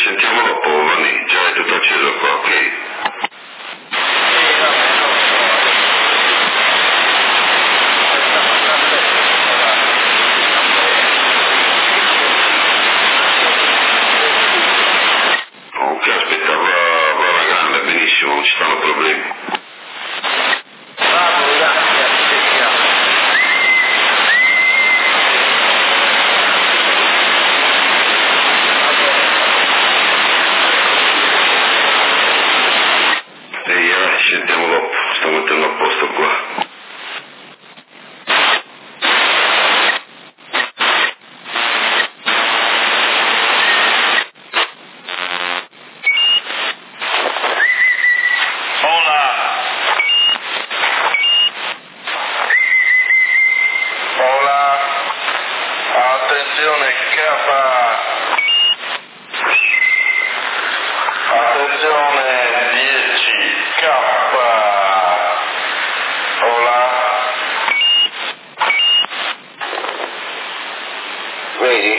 sentiamo dopo, Vanni, già è tutto acceso qua, ok? Ok, aspetta, va alla grande, benissimo, non ci stanno problemi. Ci sentiamo dopo, sto mettendo a posto qua. Vedi?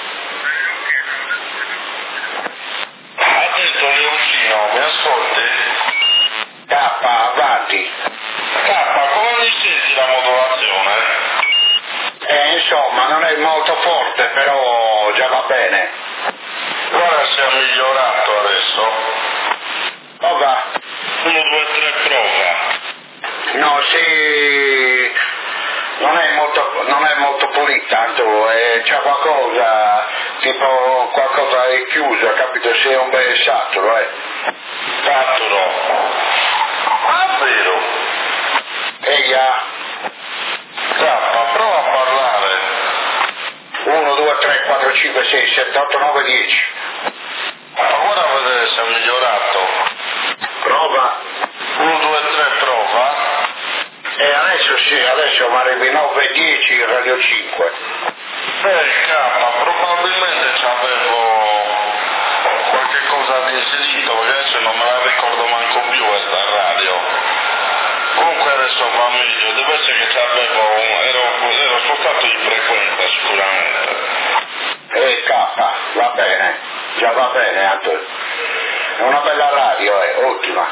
Ha detto Leoncino, mi ascolti? K, avanti. K, come mi senti la modulazione? Insomma, non è molto forte, però già va bene. Guarda se ha migliorato adesso. Oh va. 1, 2, 3, prova. No, sì, non è molto pulito, tanto c'è qualcosa, tipo qualcosa è chiuso, capito? Se è un bel saturo, Saturo. Ah, vero. Eia. K, prova a parlare. 1, 2, 3, 4, 5, 6, 7, 8, 9, 10. Ma guarda a vedere se ha migliorato. Prova. 1, 2, 3, prova. E adesso sì, adesso mi arrivi 9, 10 in radio 5. K, probabilmente c'avevo qualche cosa di inserito, perché adesso non me la ricordo manco più questa radio. Comunque adesso va meglio, deve essere che c'avevo, ero spostato di frequenza sicuramente. K, va bene, già va bene, Antonio. È una bella radio, ottima.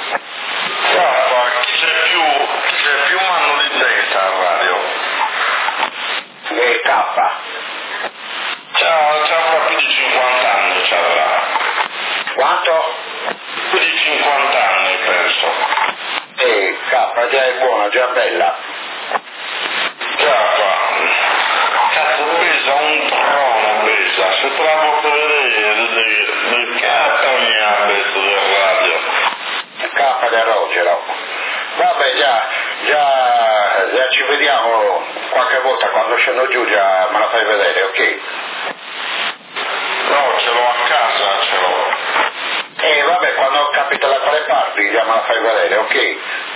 K, chi c'è più manno di te che c'ha la radio? K. C'avrà più di 50 anni, c'avrà. Quanto? Più di 50 anni penso. K, già è buona, già bella. Cazzo, pesa un trono, pesa. Se te la posso vedere, del cazzo mi ha detto del radio. K del Rogero. Vabbè, già ci vediamo qualche volta quando scendo giù, già me la fai vedere, ok? No, ce l'ho a casa, ce l'ho. Vabbè, quando capita da quale parti, già me la fai vedere, ok?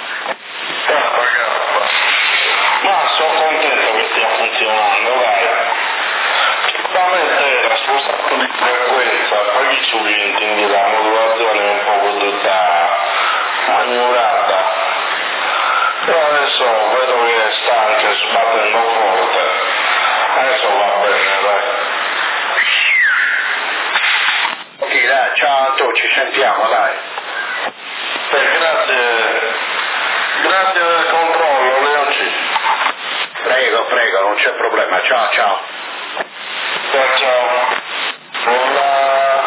Ma sono contento che stia funzionando, dai. Sicuramente era spostato di frequenza, poi ci quindi la modulazione è un po' tutta mangiurata. Però adesso vedo che sta anche sbattendo forte. Adesso va bene, dai. Ok, dai, ciao Anto, ci sentiamo, dai. Grazie del controllo, Leonci. Prego, non c'è problema, ciao. Ciao. Hola.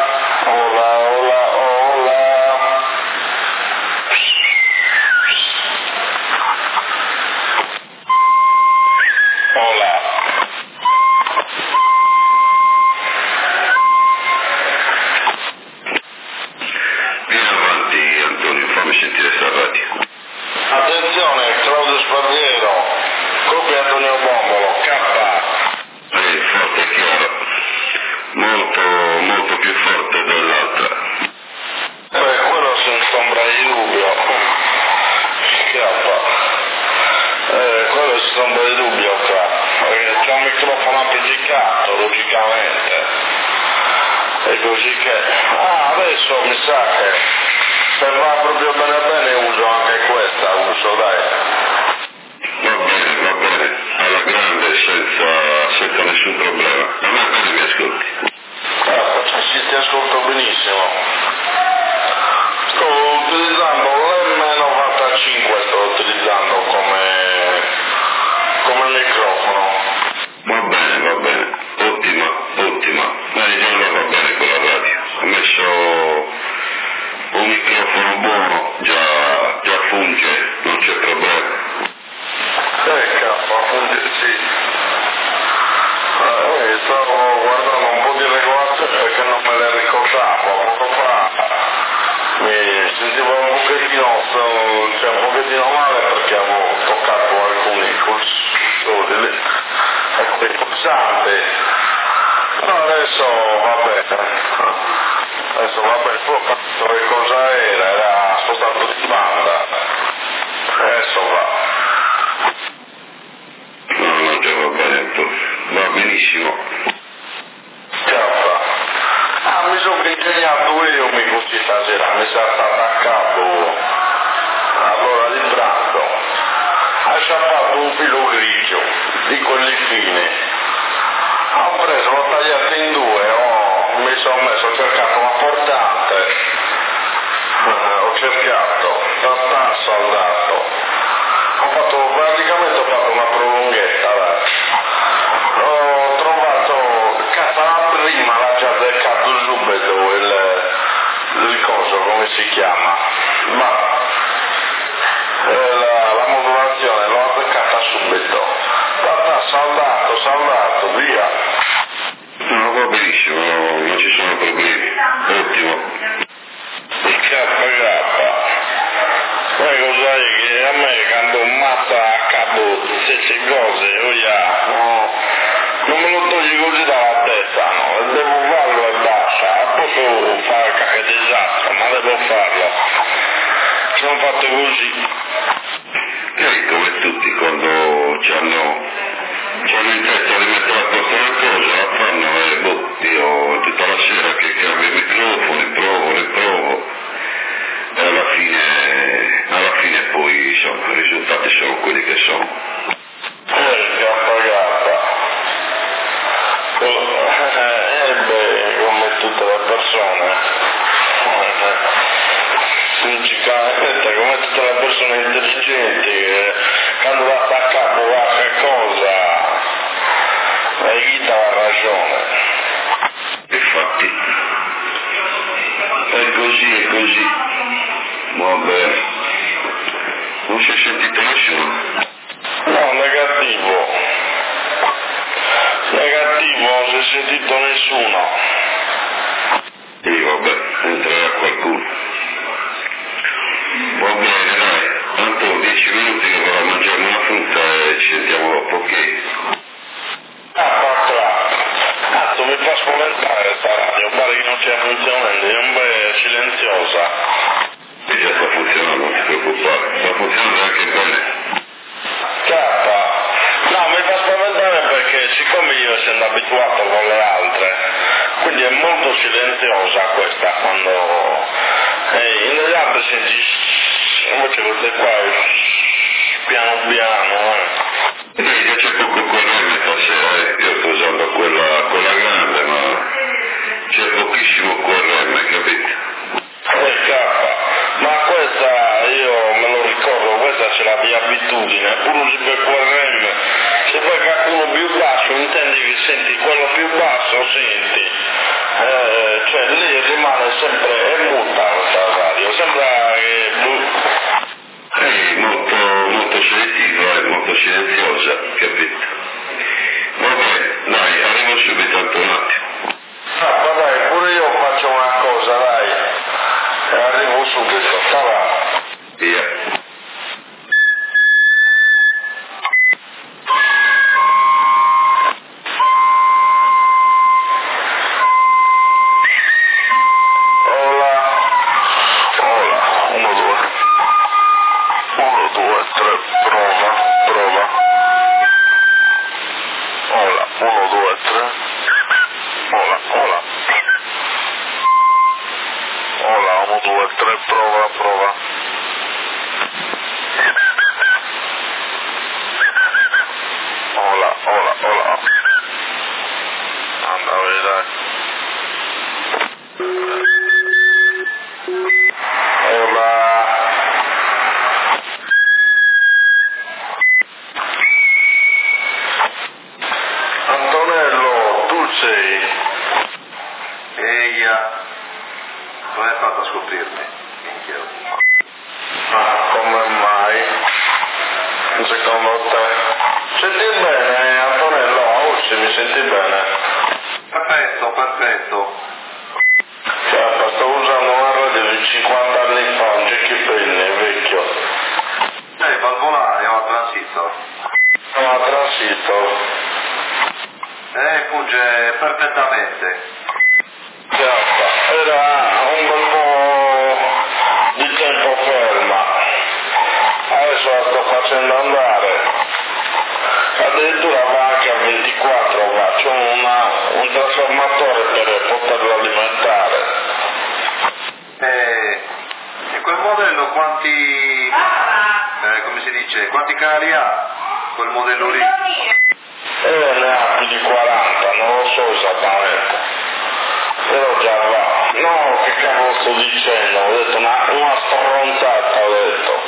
Vieni avanti, Antonio, fammi sentire sta radio. Attenzione, Claudio Sparviero, copia Antonio Bombolo, K. Forte e chiaro. Molto più forte dell'altra. Quello senza ombra di dubbio. K. Quello senza ombra di dubbio, K. Perché c'è un microfono appiccicato, logicamente. E così che... adesso mi sa che se va proprio bene uso anche questa, dai. Va bene, alla grande, senza nessun problema. A me bene mi ascolti. Sì, ti ascolto benissimo. Sto utilizzando l'M95, sto utilizzando come microfono. Va bene, ottima. Già va bene con la radio. Ho messo un microfono buono, già funge, non c'è problema. Funge, sì. Stavo guardando un po' di regolazioni perché non me le ricordavo. Poco fa mi sentivo un pochettino male perché avevo toccato alcuni cursori, alcuni pulsanti. No, adesso va bene, poi ho capito che cosa era spostato di banda, adesso va. No, già va bene, va benissimo. Mi sono ingegnato io così stasera, mi sono attaccato all'ora di pranzo, ha sciappato un filo grigio di quelli fini, ho preso, l'ho tagliato in due, ho cercato una portante, ho cercato, saldato, praticamente ho fatto una prolunghetta, ho trovato, prima l'ha già beccato subito il coso, come si chiama, ma la modulazione l'ho beccata subito, saldato, via. No, va benissimo, non ci sono problemi, ottimo. Il K, poi cos'è che a me quando mazza a capo queste cose, non me lo togli così dalla testa, no, devo farlo e basta, posso fare qualche disastro, ma devo farlo, sono fatto così. Come tutti quando c'hanno in testa di mettere a posto una cosa, la fanno e io tutta la sera che cambio i microfoni, provo e alla fine poi insomma i risultati sono quelli che sono. Come tutte le persone, logicamente, come tutte le persone intelligenti, quando va a capo qualche cosa, gli dà ragione. Infatti, è così. Va bene. Non si è sentito nessuno? No, negativo, non si è sentito nessuno. Sì, vabbè, entrerà qualcuno. Va bene, dai, tanto 10 minuti che vado a mangiare una frutta e ci sentiamo dopo, ok? Cazzo, mi fa spaventare sta radio, pare che non stia funzionando, è un bel silenziosa. E già sta funzionando, non ti preoccupare, sta funzionando anche bene. No, mi fa spaventare perché siccome io essendo abituato con le altre, quindi è molto silenziosa questa quando nelle altre senti, invece queste qua piano. Già c'è poco corrente stasera, io sto usando quella grande, ma c'è pochissimo corrente, capito? Ma questa io me lo ricordo, questa ce l'ha di abitudine, pure usi per corrente, se poi qualcuno più basso intendi che senti quello più basso, senti, cioè lì rimane sempre, è muta questa radio, sembra che molto selettiva e molto silenziosa, capito? Vabbè, dai, arrivo subito al un attimo. ma dai, pure io faccio una cosa, dai, e arrivo subito, va. Via. Antonello, tu sei? Eia, come hai fatto a scoprirmi? Minchia. Ma come mai? Secondo te? Senti bene, Antonello? Oggi mi senti bene? Perfetto, perfetto. Cioè, sto usando una radio di 50 anni fa, un Jackie Penny, vecchio. Valvolare o a transistor? No, transistor. Funge perfettamente. Era un bel po' di tempo ferma, adesso la sto facendo andare, addirittura va anche a 24, va, c'è un trasformatore per poterlo alimentare. E quel modello quanti, come si dice, quanti canali ha? Quel modello lì? Ne ha più di 40, non lo so esattamente, però già va. No, che cavolo sto dicendo? Ho detto una stronzata, ho detto.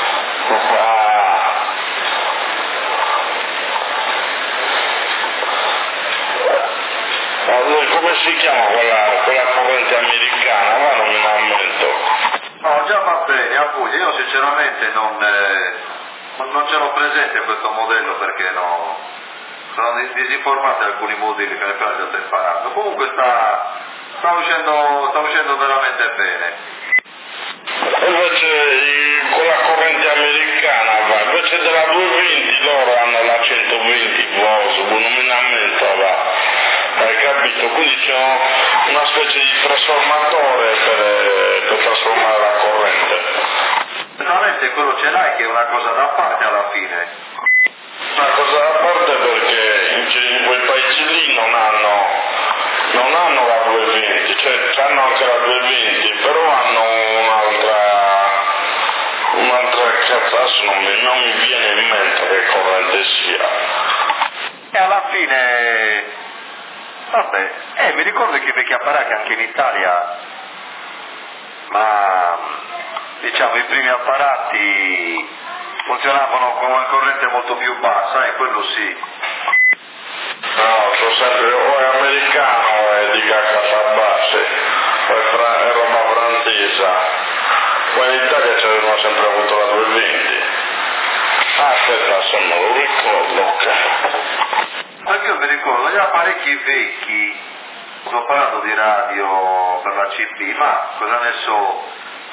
Come si chiama quella corrente americana? Ma non mi lamento. No, già va bene, appunto, io sinceramente non ce l'ho presente questo modello perché no, sono disinformati alcuni modelli che ne appena già sto imparando. Comunque sta uscendo veramente bene. Invece con la corrente americana, va, invece della 220 loro hanno la 120 volts, non mi lamento, va. Hai capito? Quindi c'è una specie di trasformatore per trasformare la corrente. Veramente quello ce l'hai che è una cosa da parte alla fine. Una cosa da parte perché in quei paesi lì non hanno la 220, cioè hanno anche la 220, però hanno un'altra cazzo, non mi viene in mente che corrente sia. E alla fine, vabbè, mi ricordo che i vecchi apparati anche in Italia, ma diciamo i primi apparati funzionavano con una corrente molto più bassa, quello sì. No, sono sempre o è americano o è di cacca base, o è roba francese. Qua in Italia ci avevano sempre avuto la 220. Aspetta, se me lo ricordo. Anche io mi ricordo, gli apparecchi vecchi, sto parlando di radio per la CP, ma cosa ne so,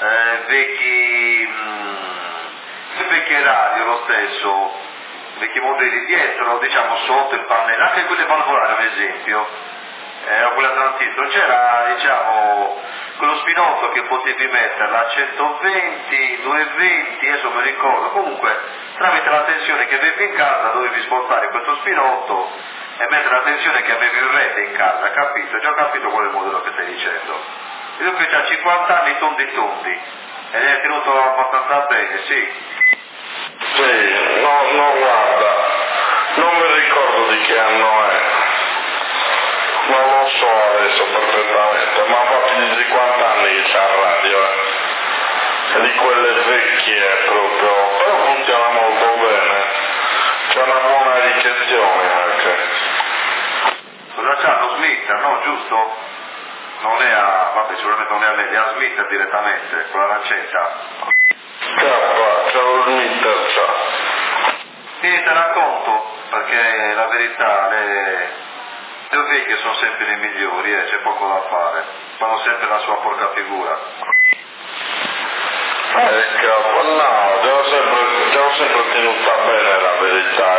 vecchie radio lo stesso, vecchi modelli dietro, diciamo sotto il pannello, anche quelle valvolari un esempio, o quella transistor, c'era diciamo quello spinotto che potevi mettere a 120, 220, adesso mi ricordo, comunque tramite la tensione che avevi in casa dovevi spostare questo spinotto e mettere la tensione che avevi in rete in casa, capito? Già ho capito qual è il modello che stai dicendo. Io che ha 50 anni tondi e ne hai tenuto abbastanza bene, sì. Sì, no, guarda, non mi ricordo di che anno è, non lo so adesso perfettamente, ma fa più di 50 anni che c'è la radio, e di quelle vecchie proprio, però funziona molto bene, c'è una buona ricezione anche. Cosa c'ha? Lo Smith, no? Giusto? Non è vabbè sicuramente non è a me, è a Smith direttamente, con la lancetta. C'è lo Smith, Sì, te la conto, perché la verità, le vecchie sono sempre le migliori, c'è poco da fare, fanno sempre la sua porca figura. Ecco, no, devo sempre tenuta bene la verità,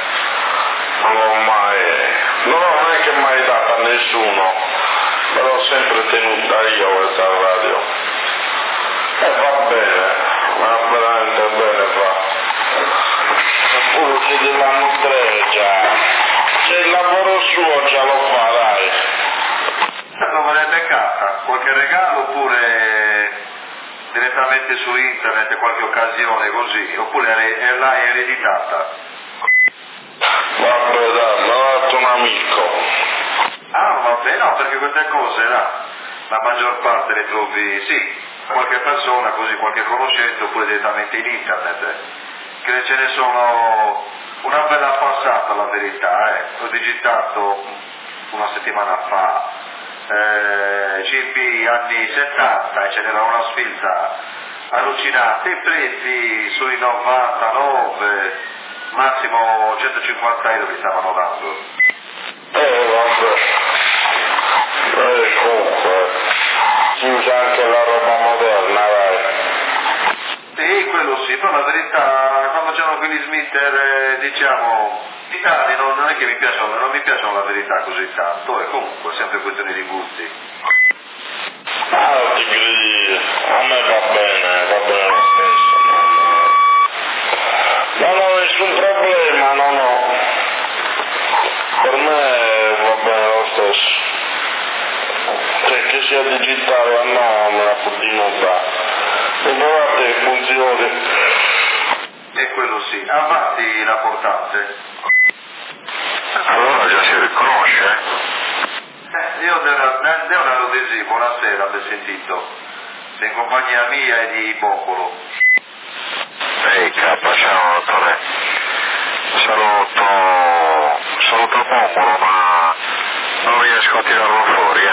non è che mai data a nessuno, però ho sempre tenuta io questa radio. E va bene, ma veramente bene va. Eppure si deve nutrire, se il lavoro suo già lo fa, dai. Lo volete casa? Qualche regalo oppure direttamente su internet qualche occasione così, oppure l'hai ereditata? Vabbè dai, me l'ha dato un amico. Ah, vabbè, no, perché queste cose, no. la maggior parte le trovi, sì, qualche persona, così qualche conoscente, oppure direttamente in internet, che ce ne sono una bella passata, la verità, l'ho digitato una settimana fa, CP anni 70, e ce n'era una sfilza allucinante, i prezzi sui 99, massimo 150 euro li stavano dando. Vabbè, comunque, si usa anche la roba moderna, dai. Sì, quello sì, però la verità, quando c'erano quegli smitter, diciamo, italiani, non è che mi piacciono, non mi piacciono la verità così tanto, e comunque è sempre questione di gusti. Non ti credi, a me va bene lo stesso. Non ho nessun problema, no. Per me va bene lo stesso. Cioè che sia digitale o no, me la continuo da. L'importante è che funzioni. E quello sì, avanti la portante. Allora già si riconosce? Io Leonardo Desi, buonasera, ben sentito. Sei in compagnia mia e di Bombolo. Ehi K, ciao dottore. Saluto Bombolo, ma non riesco a tirarlo fuori,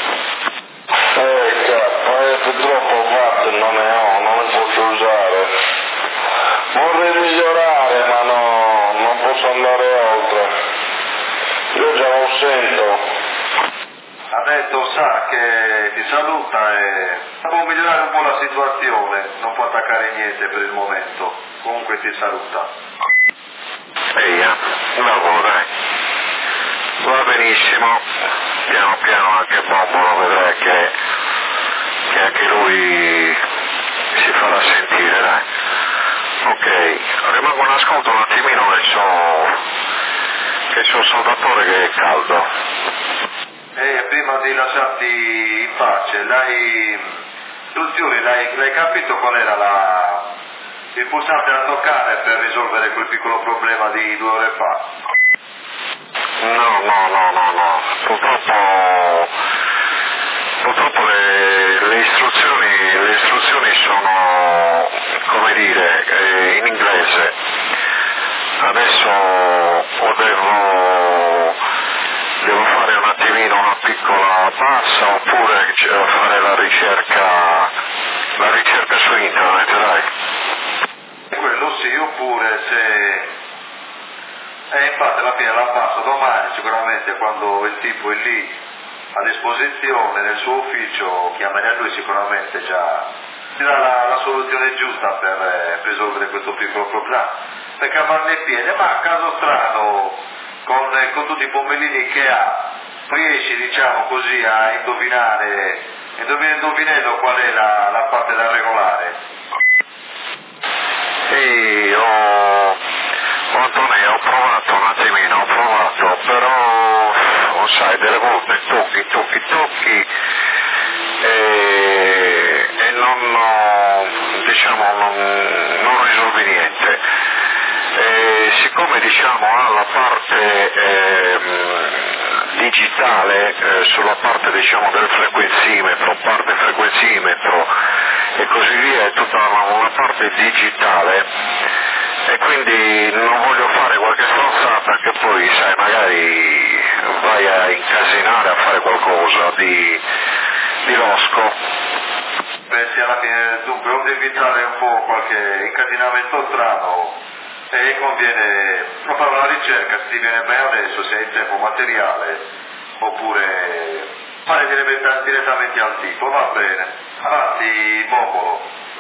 Purtroppo fatto non ne ho, non le posso usare. Vorrei migliorare, ma no, non posso andare oltre. Io già lo sento. Ha detto, sa che ti saluta e può migliorare un po' la situazione, non può attaccare niente per il momento, comunque ti saluta. Ehi, lavoro dai. Va benissimo, piano piano anche Bombolo vedrai che anche lui si farà sentire, dai. Ok, rimango in ascolto un attimino che c'ho il saldatore che è caldo. Prima di lasciarti in pace, l'hai capito qual era il pulsante da toccare per risolvere quel piccolo problema di 2 ore fa? No, purtroppo le istruzioni sono, come dire, in inglese. Adesso devo fare un attimino una piccola passa oppure fare la ricerca su internet, dai. Quello sì, oppure se... infatti alla fine la passo domani sicuramente, quando il tipo è lì a disposizione nel suo ufficio, chiamerei a lui sicuramente già dirà la soluzione giusta per risolvere questo piccolo problema, per cavarne il piede, ma a caso strano con tutti i pomelini che ha riesci, diciamo così, a indovinare indovinello qual è la parte da regolare. Sì, Antonio, ho provato un attimino, però sai, delle volte tocchi e non risolvi niente. Siccome ha la parte digitale sulla parte del frequenzimetro, parte frequenzimetro e così via, è tutta una parte digitale, e quindi non voglio fare qualche stronzata che poi sai magari vai a incasinare, a fare qualcosa di losco. Pensi alla fine, dunque, onde evitare un po' qualche incasinamento strano, e conviene fare una ricerca, se ti viene bene adesso, se hai il tempo materiale, oppure fare direttamente al tipo, va bene. Avanti, Bombolo.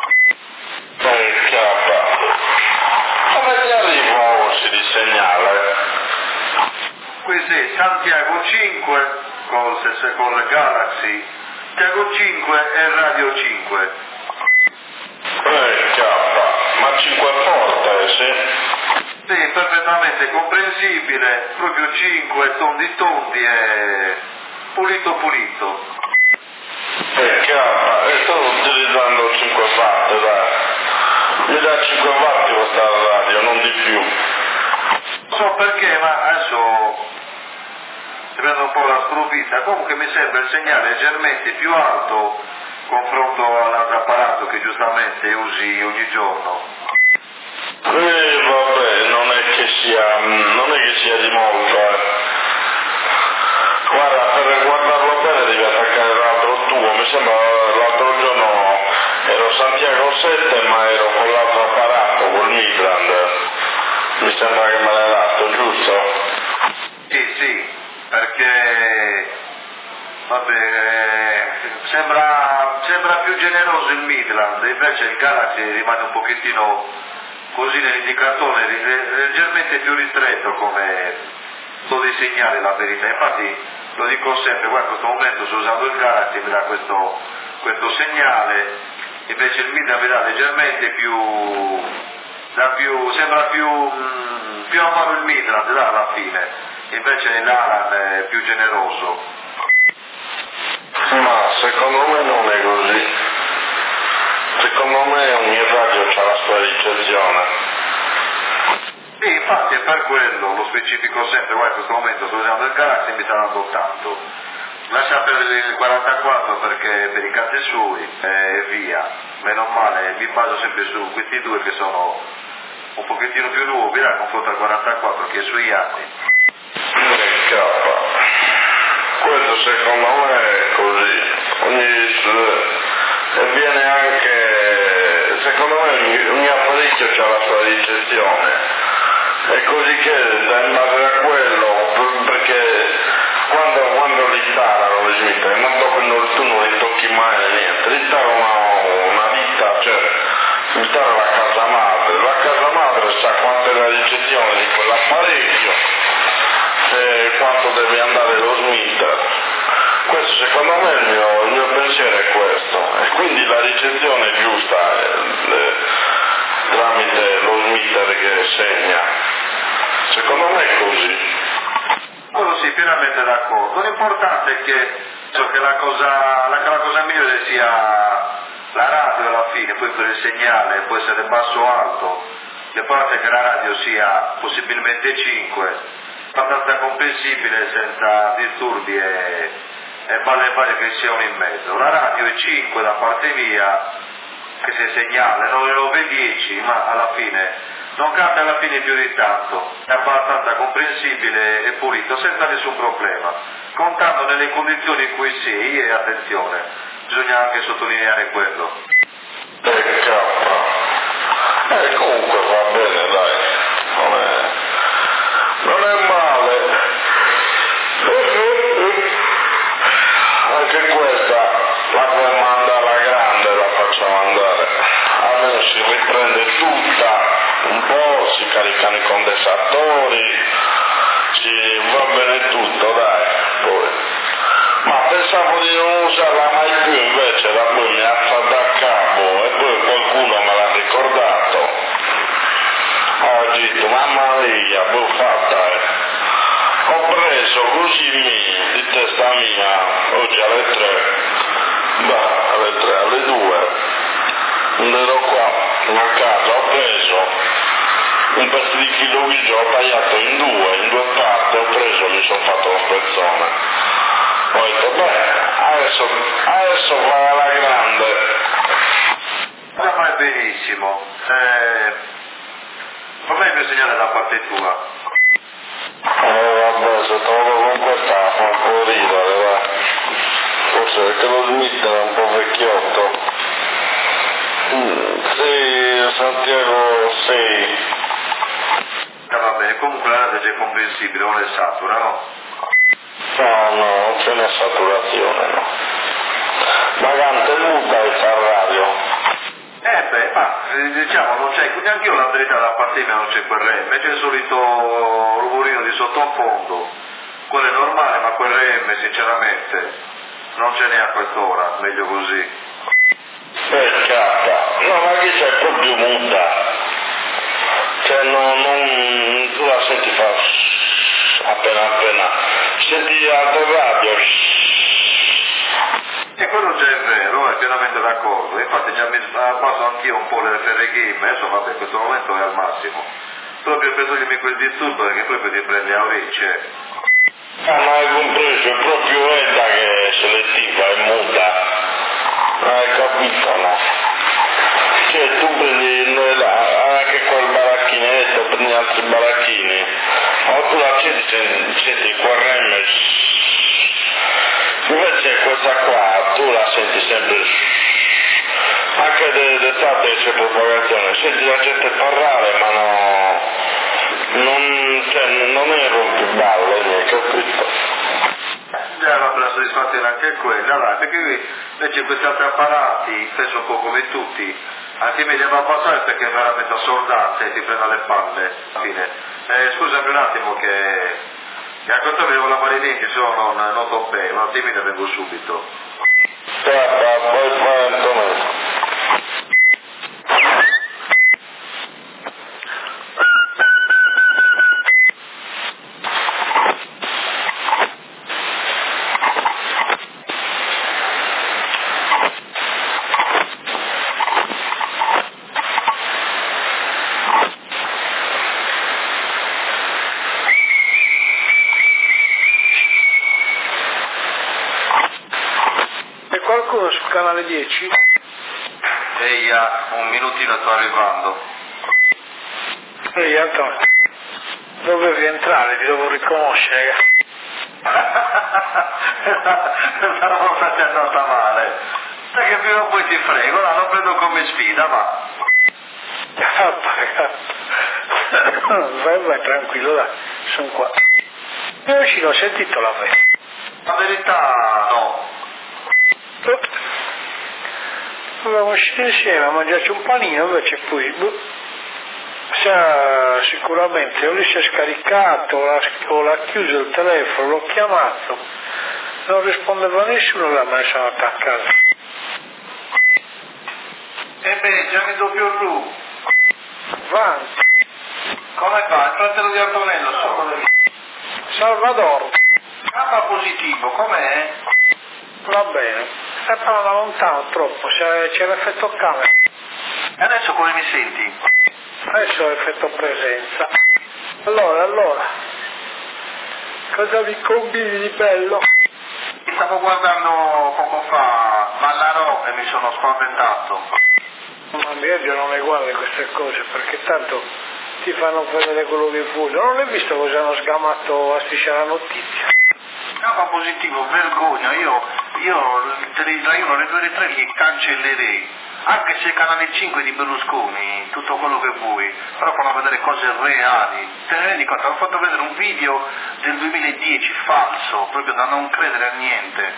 Come ti arriva la voce di segnale? Qui sì, Santiago 5 col Galaxy, Santiago 5 e Radio 5. Ma 5 è forte, sì? Sì, perfettamente comprensibile, proprio 5, tondi e pulito. Sto utilizzando 5 watt, dai. Mi dà 5 watt questa radio, non di più. Non so perché, ma adesso prende un po' la sprovvista. Comunque mi sembra il segnale leggermente più alto confronto all'altro apparato che giustamente usi ogni giorno. Vabbè, non è che sia di molto, Guarda, per guardarlo bene devi attaccare l'altro tuo, mi sembra l'altro giorno ero Santiago 7 ma ero con l'altro apparato, col Midland, mi sembra che me l'hai dato, giusto? Sì, perché vabbè, sembra più generoso il Midland, invece il Galaxy rimane un pochettino così nell'indicatore, leggermente più ristretto come dei segnali, la verità. Infatti lo dico sempre, guarda, in questo momento sto usando il Galaxy, mi dà questo segnale, invece il Midland mi dà leggermente sembra più amaro il Midland alla fine, invece l'Alan è più generoso. Ma secondo me non è così. Secondo me ogni radio ha la sua ricezione. Sì, infatti è per quello, lo specifico sempre, guarda, in questo momento sto usando il Galaxy e mi sta dando tanto. Lascia per il 44 perché per i cazzi suoi e via. Meno male, mi baso sempre su questi due che sono un pochettino più nuovi, dai, confronto al 44 che è sui anni. Questo secondo me è così. E viene anche, secondo me ogni apparecchio ha la sua ricezione. È così che in base a quello, perché quando li installano le smith, ma dopo tu non li tocchi mai niente, li installano una ditta, cioè installa la casa madre sa quanto è la ricezione di quell'apparecchio e quanto deve andare lo smitter. Questo secondo me il mio pensiero è questo, e quindi la ricezione è giusta tramite lo smitter che segna. Secondo me è così. Quello sì, pienamente d'accordo. L'importante è che la cosa migliore sia la radio alla fine, poi per il segnale può essere basso o alto, l'importante è che la radio sia possibilmente 5, abbastanza comprensibile, senza disturbi e balle che siano in mezzo. La radio è 5 da parte mia, che se segnale, 9-10, ma alla fine non cambia alla fine più di tanto, è abbastanza comprensibile e pulito, senza nessun problema, contando nelle condizioni in cui sei, e attenzione, bisogna anche sottolineare quello. Comunque va bene, dai, non è male. Anche questa la puoi mandare alla grande, la facciamo andare, almeno si riprende tutta un po', si caricano i condensatori, va bene tutto, dai, poi. Ma pensavo di non usarla mai più, invece da poi mi ha fatto a capo e poi qualcuno me l'ha ricordato. Ho detto, mamma mia, l'ho fatta, Ho preso così di testa mia, oggi alle 3, alle 2, quando ero qua a casa, ho preso un pezzo di chilo grigio, ho tagliato in due parti, ho preso, mi sono fatto lo spezzone. Ho detto, adesso va alla grande. Ma è benissimo. Com'è il mio segnale da parte tua? Vabbè, se trovo con questa fa un po' ridere, va. Forse perché lo Smith è un po' vecchiotto. Sì, Santiago 6. Va bene, comunque la radio è comprensibile, non è satura, no? No, non c'è una saturazione, no. Magante muta e fa radio. Diciamo, non c'è, neanche io la verità da parte mia non c'è quel RM, c'è il solito rumorino di sottofondo, quello è normale, ma quel RM sinceramente non ce n'è a quest'ora, meglio così. No, ma qui c'è proprio muta, cioè tu la senti fa appena, senti altre radio. E quello già è vero, è pienamente d'accordo, infatti già mi abbasso anch'io un po' le FR Game, adesso vabbè, in questo momento è al massimo, proprio per togliermi quel disturbo perché proprio ti prende a orecchie. Non hai compreso, è proprio Edda che è selettiva e muta. Non hai capito, no? Cioè tu prendi anche quel baracchinetto, prendi altri baracchini, o tu l'accendi senti il QRM, invece questa qua tu la senti sempre, anche d'estate c'è propagazione, senti la gente parlare ma non è rompiballe, ne hai capito? Vabbè, la soddisfazione anche quella, allora, perché invece questi altri apparati, penso un po' come tutti, anche mi devo passare perché è veramente assordanza e ti prende le palle, alla fine. Scusami un attimo che a questo avevo la mano i denti, se no non noto bene, un attimino vengo subito. Poi Antonio. Qualcuno sul canale 10? Ehi, un minutino sto arrivando. Ehi Antonio, dovevi entrare, ti devo riconoscere. Questa volta ti è andata male. Sai che prima o poi ti frego, no, lo prendo come sfida, ma... Vai tranquillo, dai, sono qua. Io vicino ho sentito la festa. La verità no. Dovevamo uscire insieme a mangiarci un panino, invece poi sicuramente o lui si è scaricato o l'ha chiuso il telefono, l'ho chiamato, non rispondeva nessuno, là me ne sono attaccato. Beh, Gianni doppio Ru. Avanti. Come fa? Il fratello di Antonello sono. Salvador. K positivo, com'è? Va bene. Sempre da lontano troppo, c'è l'effetto camera. E adesso come mi senti? Adesso è l'effetto presenza. Allora, cosa vi combini di bello? Stavo guardando poco fa Ballarò e mi sono spaventato. Ma io non le guardo queste cose perché tanto ti fanno vedere quello che vogliono. Non hai visto cosa hanno sgamato a Striscia la Notizia? K positivo, vergogna, io tra uno e 2 e 3 li cancellerei, anche se il canale 5 di Berlusconi, tutto quello che vuoi, però fanno vedere cose reali. Te ne rendi conto? Hanno fatto vedere un video del 2010 falso, proprio da non credere a niente.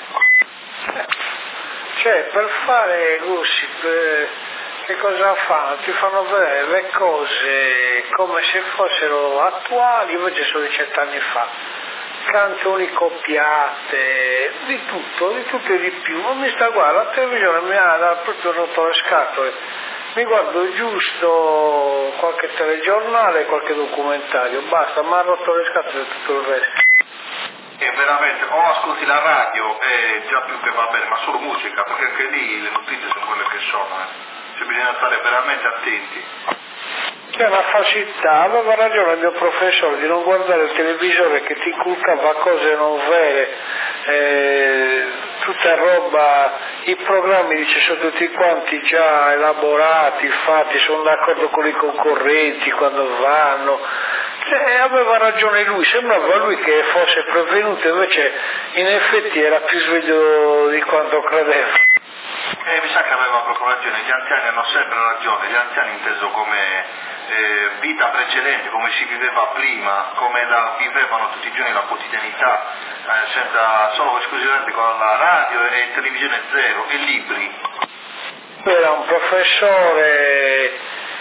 Cioè, per fare gossip, che cosa fanno? Ti fanno vedere le cose come se fossero attuali, invece sono di 100 anni fa. Canzoni copiate, di tutto e di più. Non mi sta guarda, la televisione mi ha proprio rotto le scatole. Mi guardo giusto qualche telegiornale, qualche documentario, basta, mi ha rotto le scatole di tutto il resto. E veramente, o ascolti la radio e già più che va bene, ma solo musica, perché anche lì le notizie sono quelle che sono, Cioè bisogna stare veramente attenti. C'è una facilità, aveva ragione il mio professore di non guardare il televisore che ti inculcava cose non vere, tutta roba, i programmi dice sono tutti quanti già elaborati, fatti, sono d'accordo con i concorrenti quando vanno, aveva ragione lui, sembrava lui che fosse prevenuto, invece in effetti era più sveglio di quanto credeva. Mi sa che aveva proprio ragione, gli anziani hanno sempre ragione, gli anziani inteso come vita precedente, come si viveva prima, come la vivevano tutti i giorni la quotidianità, senza solo esclusivamente con la radio e televisione zero e libri. Era un professore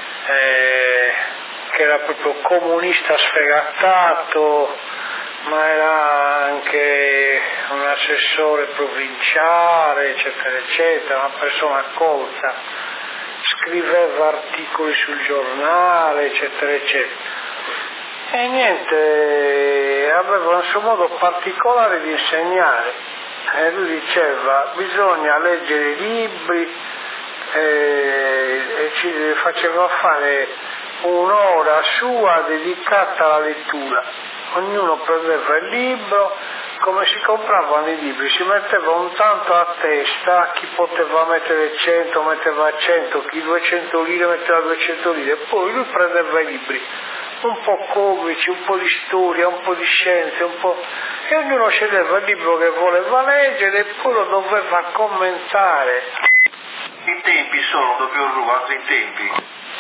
che era proprio comunista sfegatato, ma era anche un assessore provinciale, eccetera, eccetera, una persona colta. Scriveva articoli sul giornale, eccetera, eccetera. E niente, aveva un suo modo particolare di insegnare. E lui diceva, bisogna leggere i libri, e ci faceva fare un'ora sua dedicata alla lettura. ognuno prendeva il libro, come si compravano i libri, si metteva un tanto a testa, chi poteva mettere 100 metteva 100, chi 200 lire metteva 200 lire, e poi lui prendeva i libri, un po' comici, un po' di storia, un po' di scienze, e ognuno sceglieva il libro che voleva leggere e poi lo doveva commentare. I tempi sono doppio altri tempi.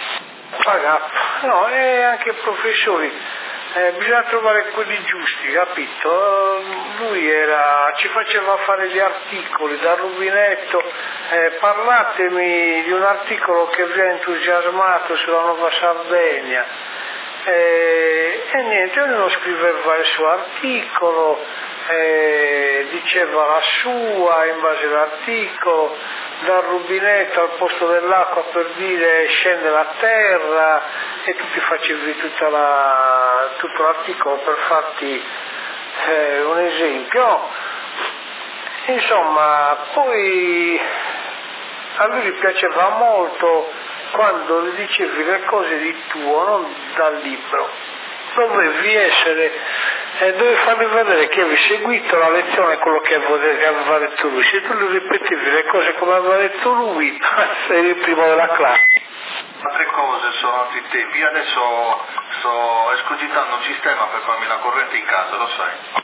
No, e anche i professori, bisogna trovare quelli giusti, capito? Lui ci faceva fare gli articoli dal rubinetto, parlatemi di un articolo che vi ha entusiasmato sulla Nuova Sardegna, e niente, ognuno scriveva il suo articolo, diceva la sua in base all'articolo, dal rubinetto al posto dell'acqua per dire scende la terra, e tu ti facevi tutto l'articolo per farti un esempio. Insomma, poi a lui gli piaceva molto quando gli dicevi le cose di tuo, non dal libro. Dovevi fargli vedere che avevi seguito la lezione, quello che aveva detto lui. Se tu gli ripetevi le cose come aveva detto lui, sei il primo della classe. Altre cose sono altri tempi. Io adesso sto escogitando un sistema per farmi la corrente in casa, lo sai?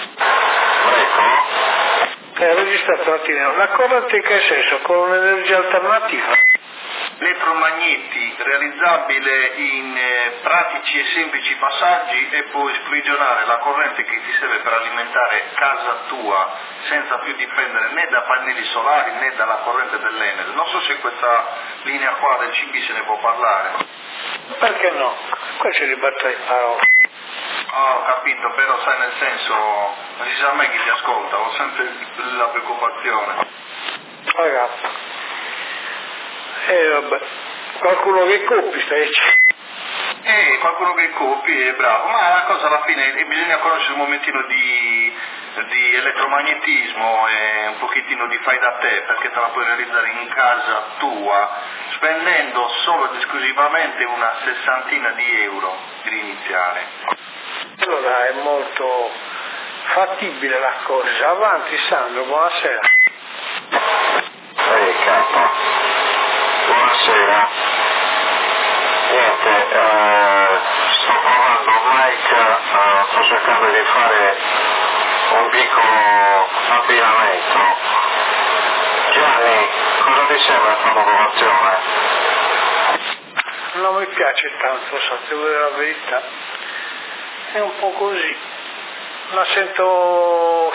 Registrato un attimo. La corrente in che senso? Con un'energia alternativa? Elettromagneti realizzabile in pratici e semplici passaggi, e puoi sprigionare la corrente che ti serve per alimentare casa tua senza più dipendere né da pannelli solari né dalla corrente dell'Enel. Non so se questa linea qua del CB se ne può parlare. Perché no? Qua ci ribatto le parole. Ho capito, però sai, nel senso, non si sa mai chi ti ascolta, ho sempre la preoccupazione. Ragazzi. Vabbè, qualcuno che copi stai dicendo? Qualcuno che copi è bravo, ma la cosa alla fine bisogna conoscere un momentino di elettromagnetismo e un pochettino di fai da te, perché te la puoi realizzare in casa tua spendendo solo ed esclusivamente una sessantina di euro per iniziare. Allora è molto fattibile la cosa. Avanti Sandro, buonasera. Buonasera. Niente, sto provando un mic, sto cercando di fare un piccolo abbinamento. Gianni, cosa ti sembra questa popolazione? Non mi piace tanto, so, devo dire la verità. È un po' così. La sento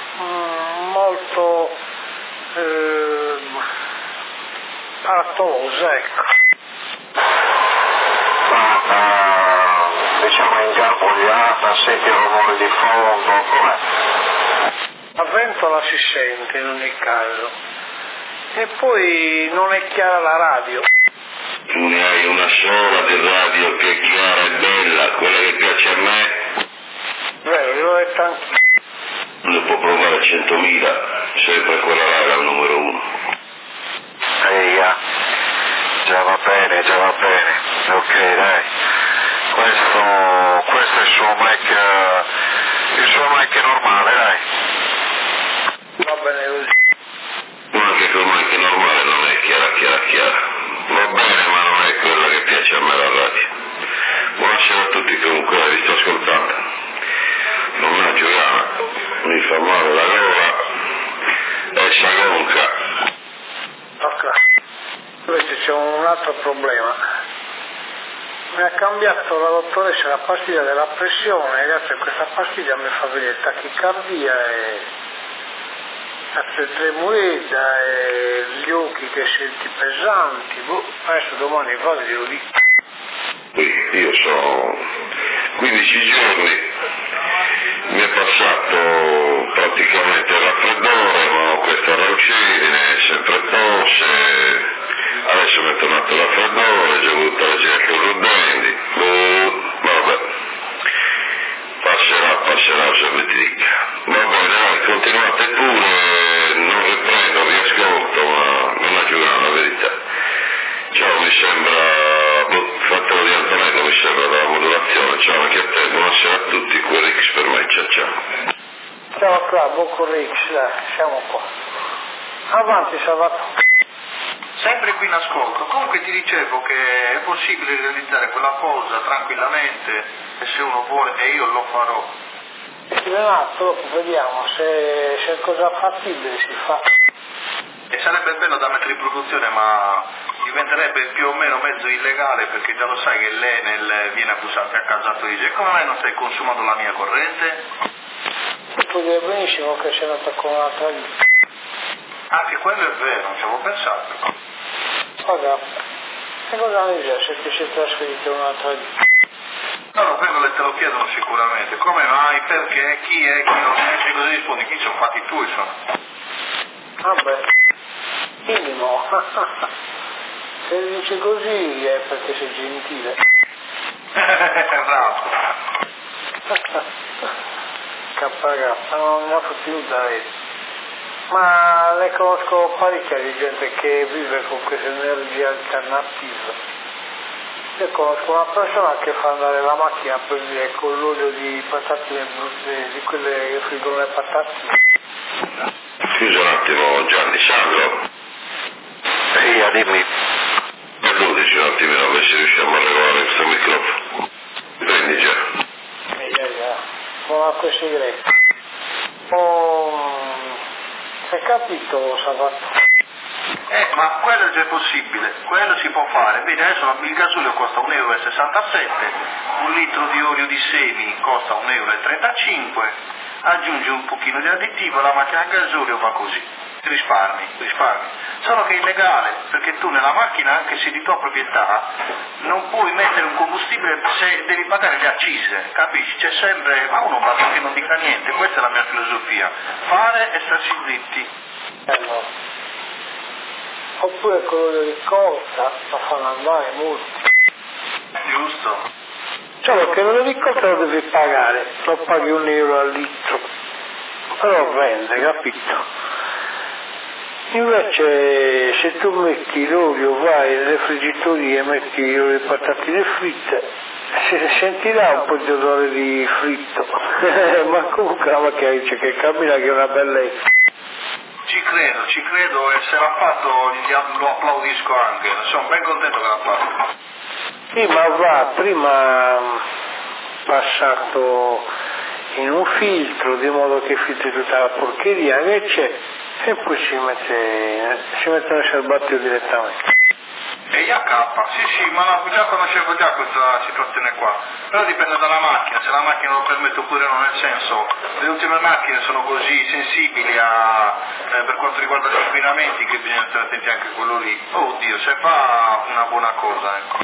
molto aratosa, ecco. Ma diciamo ingarbugliata, senti il rumore di fondo, com'è? La ventola si sente in ogni caso. E poi non è chiara la radio. Tu ne hai una sola di radio che è chiara e bella, quella che piace a me. Vero, io l'ho detto anch'io. Ne può provare 100.000, sempre quella là era il numero 1. Già va bene, ok dai, questo è il suo mic normale, dai. Va bene così. Ma anche quel mic normale non è chiara. Va bene, ma non è quella che piace a me la radio. Buonasera a tutti, comunque vi sto ascoltando. Non mi giocare, mi fa male la gola e s'agonca. Ok. Invece c'è un altro problema. Mi ha cambiato la dottoressa la pastiglia della pressione, grazie a questa pastiglia mi fa venire tachicardia e tremolezza e gli occhi che senti pesanti. Adesso domani vado e glielo dico. Io so 15 giorni, mi è passato praticamente il raffreddore, ma ho questa raucine, sempre tosse. Adesso mi è tornato il raffreddore, c'è voluto la gente rudendi, vabbè, passerà, se mi dica. Va bene, dai, continuate pure, non riprendo, vi ascolto, ma non è giù la verità. Ciao, mi sembra, fatelo di Antonello, mi sembra dalla modulazione, ciao anche a te, buonasera a tutti, quelli poco Rex, dai, siamo qua. Avanti Salvatore. Sempre qui in ascolto, comunque ti dicevo che è possibile realizzare quella cosa tranquillamente e se uno vuole, e io lo farò. Renato, vediamo se cosa fattibile si fa. E sarebbe bello da mettere in produzione, ma diventerebbe più o meno mezzo illegale perché già lo sai che l'Enel viene accusato a casato e dice come mai non stai consumando la mia corrente? Tu puoi dire benissimo che sei andata con un'altra vita. Anche quello è vero, non ci avevo pensato. Guarda, che cosa ne dice se ti sei trasferito in un'altra vita? No, quello te lo chiedono sicuramente. Come mai? Perché? Chi è? Chi non è? E così rispondi, chi sono fatti tuoi sono? Vabbè, minimo. Se dici così è perché sei gentile. Bravo. K, non ho più da vedere. Ma ne conosco parecchia di gente che vive con questa energia alternativa. Io conosco una persona che fa andare la macchina per dire con l'olio di patatine brutte, di quelle che friggono le patatine. Scusa un attimo Gianni, Sandro? Sì, dimmi. Perdudici un attimino che se riusciamo a regolare questo microfono. Prendi già. Buona questi grechi. Hai capito Salvatore? Ma quello è già possibile, quello si può fare. Vedi, adesso il gasolio costa 1,67 €, un litro di olio di semi costa 1,35 €, aggiungi un pochino di additivo, la macchina a gasolio va così, risparmi. Solo che è illegale, perché tu nella macchina, anche se di tua proprietà, non puoi mettere un combustibile se devi pagare le accise, capisci? C'è sempre, ma uno basta che non dica niente, questa è la mia filosofia, fare e starsi zitti. Allora. Oppure quello di colza la fanno andare molti. Giusto. Solo che quello di colza lo devi pagare, lo paghi €1 al litro, però rende, capito? Invece se tu metti l'olio, vai nelle friggitorie e metti le patatine fritte, si sentirà un po' di odore di fritto, ma comunque la macchina dice che cammina che è una bellezza. Ci credo e se l'ha fatto lo applaudisco anche, sono ben contento che l'ha fatto. Sì, ma va prima passato in un filtro di modo che filtri tutta la porcheria che c'è e poi si mette nel serbatoio direttamente. E IH, sì, ma già conoscevo già questa situazione qua, però dipende dalla macchina, se la macchina lo permette oppure no, nel senso, le ultime macchine sono così sensibili per quanto riguarda gli inquinamenti che bisogna stare attenti anche a quello lì. Oddio, se fa una buona cosa, ecco.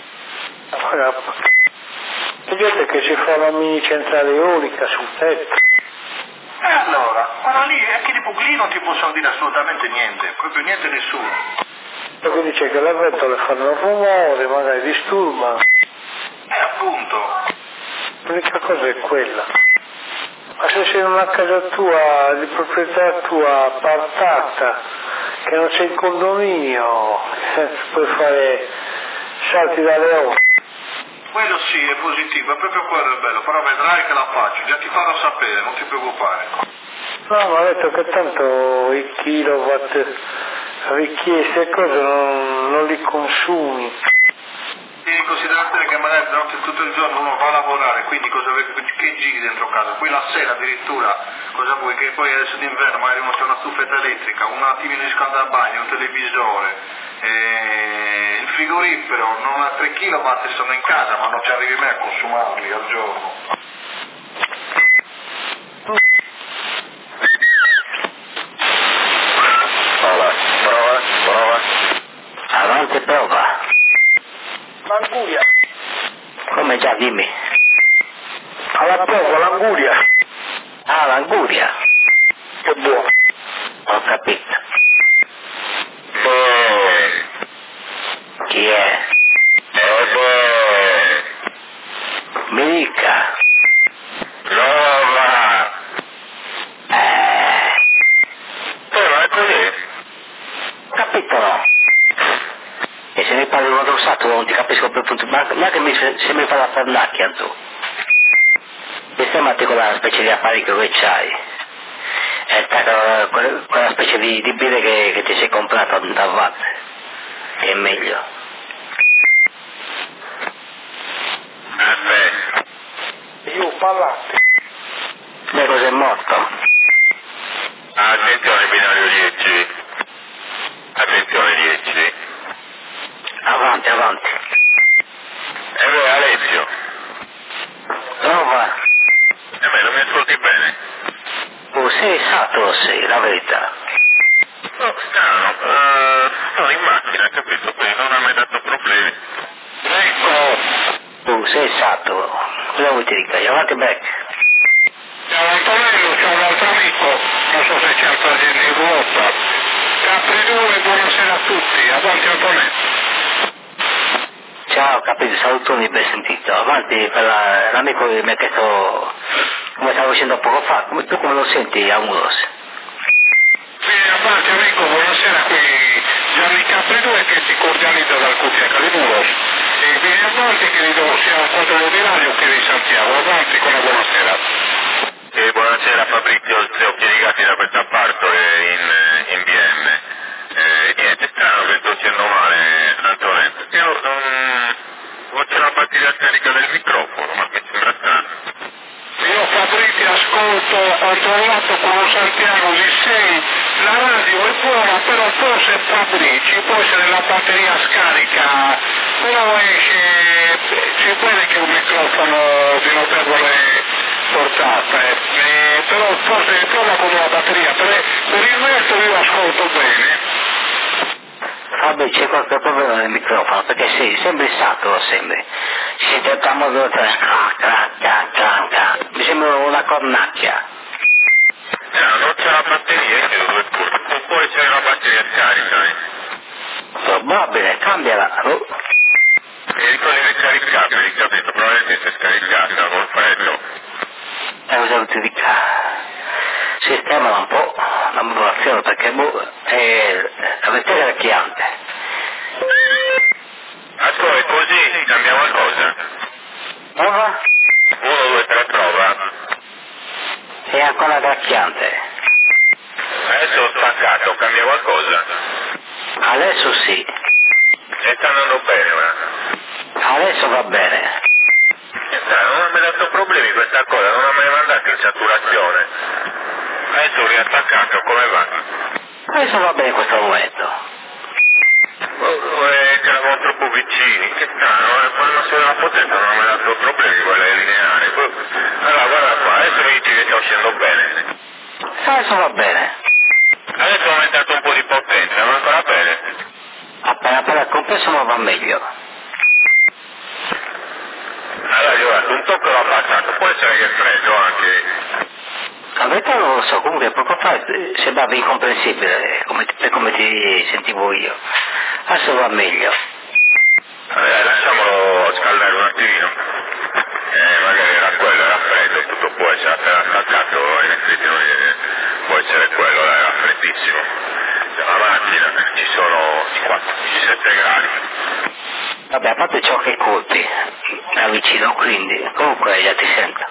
C'è gente che si fa una mini centrale eolica sul tetto. E allora, quello lì, anche di lì non ti possono dire assolutamente niente, proprio niente nessuno. Perché dice che le ventole fanno un rumore, magari disturbano. Appunto. L'unica cosa è quella. Ma se sei in una casa tua, di proprietà tua, appartata, che non sei in condominio, puoi fare salti dalle ore. Quello sì, è positivo, è proprio quello è bello, però vedrai che la faccio, già ti farò sapere, non ti preoccupare. No, ma ha detto che tanto i kilowatt richiesti e cose non li consumi. Devi considerare che magari durante tutto il giorno uno va a lavorare, quindi che giri dentro casa, poi la sera addirittura cosa vuoi, che poi adesso d'inverno magari uno c'è una stufetta elettrica, un attimino di scaldabagno, un televisore, il frigorifero, non ha 3 kW sono in casa ma non ci arrivi mai a consumarli al giorno. Prova. Avanti, prova. L'anguria. Come già, dimmi. Alla prova, l'anguria. Ah, l'anguria. Che buono. Ho capito. Chi è? Mi dica. Prova. Però è così. Capito no? E se mi parli un adossato non ti capisco per punto, ma che se mi fa la pernacchia tu. Sistemati con la specie di apparecchio che c'hai. È stata quella specie di birra che ti sei comprato da Vat, che è meglio. Aspetta. Io parlate. Beh, cos'è morto? Attenzione binario 10. Attenzione 10. Avanti, avanti. E voi Alessio? Prova. Me non mi ascolti bene? Oh, sei esatto, sei, la verità. Oh, strano, sono in macchina, capito? Quindi non ha mai dato problemi. Ecco. Oh, sei esatto. Cosa vuoi ti dica? Avanti, back. Ciao Antonello, c'è un altro amico, non so se c'è altra gente in ruota. Capri 2, buonasera a tutti, avanti Antonello. Ciao, capito, salutoni, ben sentito. Avanti per l'amico che mi ha chiesto come stavo dicendo poco fa. Tu come lo senti a Muros? Sì, avanti amico, buonasera, qui Gianni Capri 2 che ti cordializza dal Cucciaca di Muros. E vieni avanti che rido sia un controllo di radio che di Santiago, avanti con la buonasera. E buonasera Fabrizio, il zio Chierigatti da questa parte in BM. Niente, strano che sto dicendo male, Antonetto. Io faccio la batteria carica del microfono, ma mi sembra strano. Io Fabrizio ascolto, ho trovato con Santiago di 6, la radio è buona, però forse Fabrizio può essere la batteria scarica, però esce, si vede che è un microfono di notevole portata, però forse prova con una batteria, per il resto io ascolto bene. Vabbè, c'è qualche problema nel microfono, perché sì, sembri saturo, sembri. Si sente il tamburo, mi sembra una cornacchia. No, non c'è la batteria, non può essere una batteria scarica, Probabile, cambiala. Oh. E con le ricaricabili, capito? Probabilmente è scaricata col freddo. Cosa ti dica? Sistemala un po' la modulazione perché la batteria è chiante. Ascolta, così cambiamo qualcosa. Prova? 1, 2, 3, prova. È ancora gracchiante. Adesso ho staccato, cambia qualcosa. Adesso sì. E sta andando bene ora. Adesso va bene. Non ha mai dato problemi questa cosa, non ha mai mandato in saturazione. Adesso ho riattaccato, come va? Adesso va bene in questo momento. Che eravamo troppo vicini, che strano, quando sono la potenza non ha mai dato problemi quella lineare. Allora guarda qua, adesso mi dici che sta uscendo bene. Adesso va bene. Adesso ho aumentato un po' di potenza, ma ancora bene. Appena il compresso non va meglio. Allora guarda, un tocco l'ho abbassato, può essere che è freddo anche. La verità non lo so, comunque poco fa sembrava incomprensibile per come ti sentivo io. Adesso va meglio. Lasciamolo scaldare un attimino. Magari era quello, era freddo, tutto può essere, appena attaccato in effetti può essere quello, era freddissimo. La macchina, ci sono 17 gradi. Vabbè, a parte ciò che i colpi, è vicino, quindi comunque già ti sento.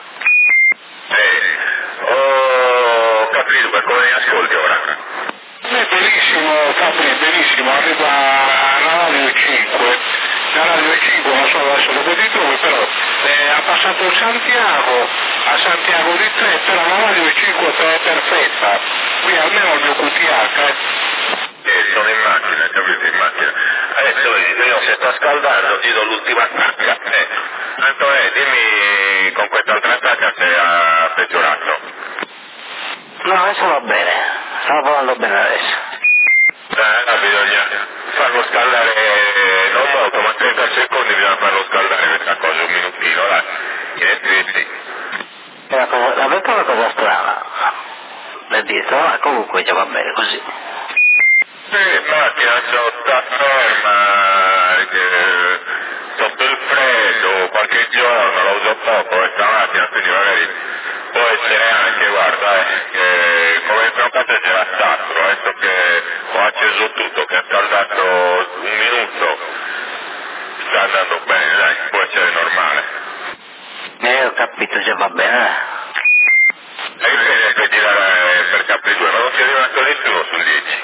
Ho capito, per come mi ascolti ora? Benissimo Fabri, benissimo, arriva la radio 5, la radio 5 non so adesso dove ti trovi, però ha passato Santiago, a Santiago di 3, però la radio 5 è perfetta, qui almeno il mio QTH. Sono in macchina, capito, in macchina. Adesso vedi, io se sto scaldando ti do l'ultima attacca. Antonio, dimmi con quest'altra attacca se ha peggiorato. No, adesso va bene, stavo parlando bene adesso. Bisogna farlo scaldare non molto, ma 30 secondi bisogna farlo scaldare questa cosa, un minutino, dai. Niente. La verità è una cosa strana, per dire, ma comunque già va bene così. Macchina sta ferma, sotto il freddo, qualche giorno, la uso poco questa macchina, quindi magari può essere anche, guarda, come troncate c'era stato, adesso che ho acceso tutto, che ha scaldato un minuto, sta andando bene, dai, può essere normale. Ho capito, già va bene. E per capire K2, ma non ti è rimasto nessuno sul 10.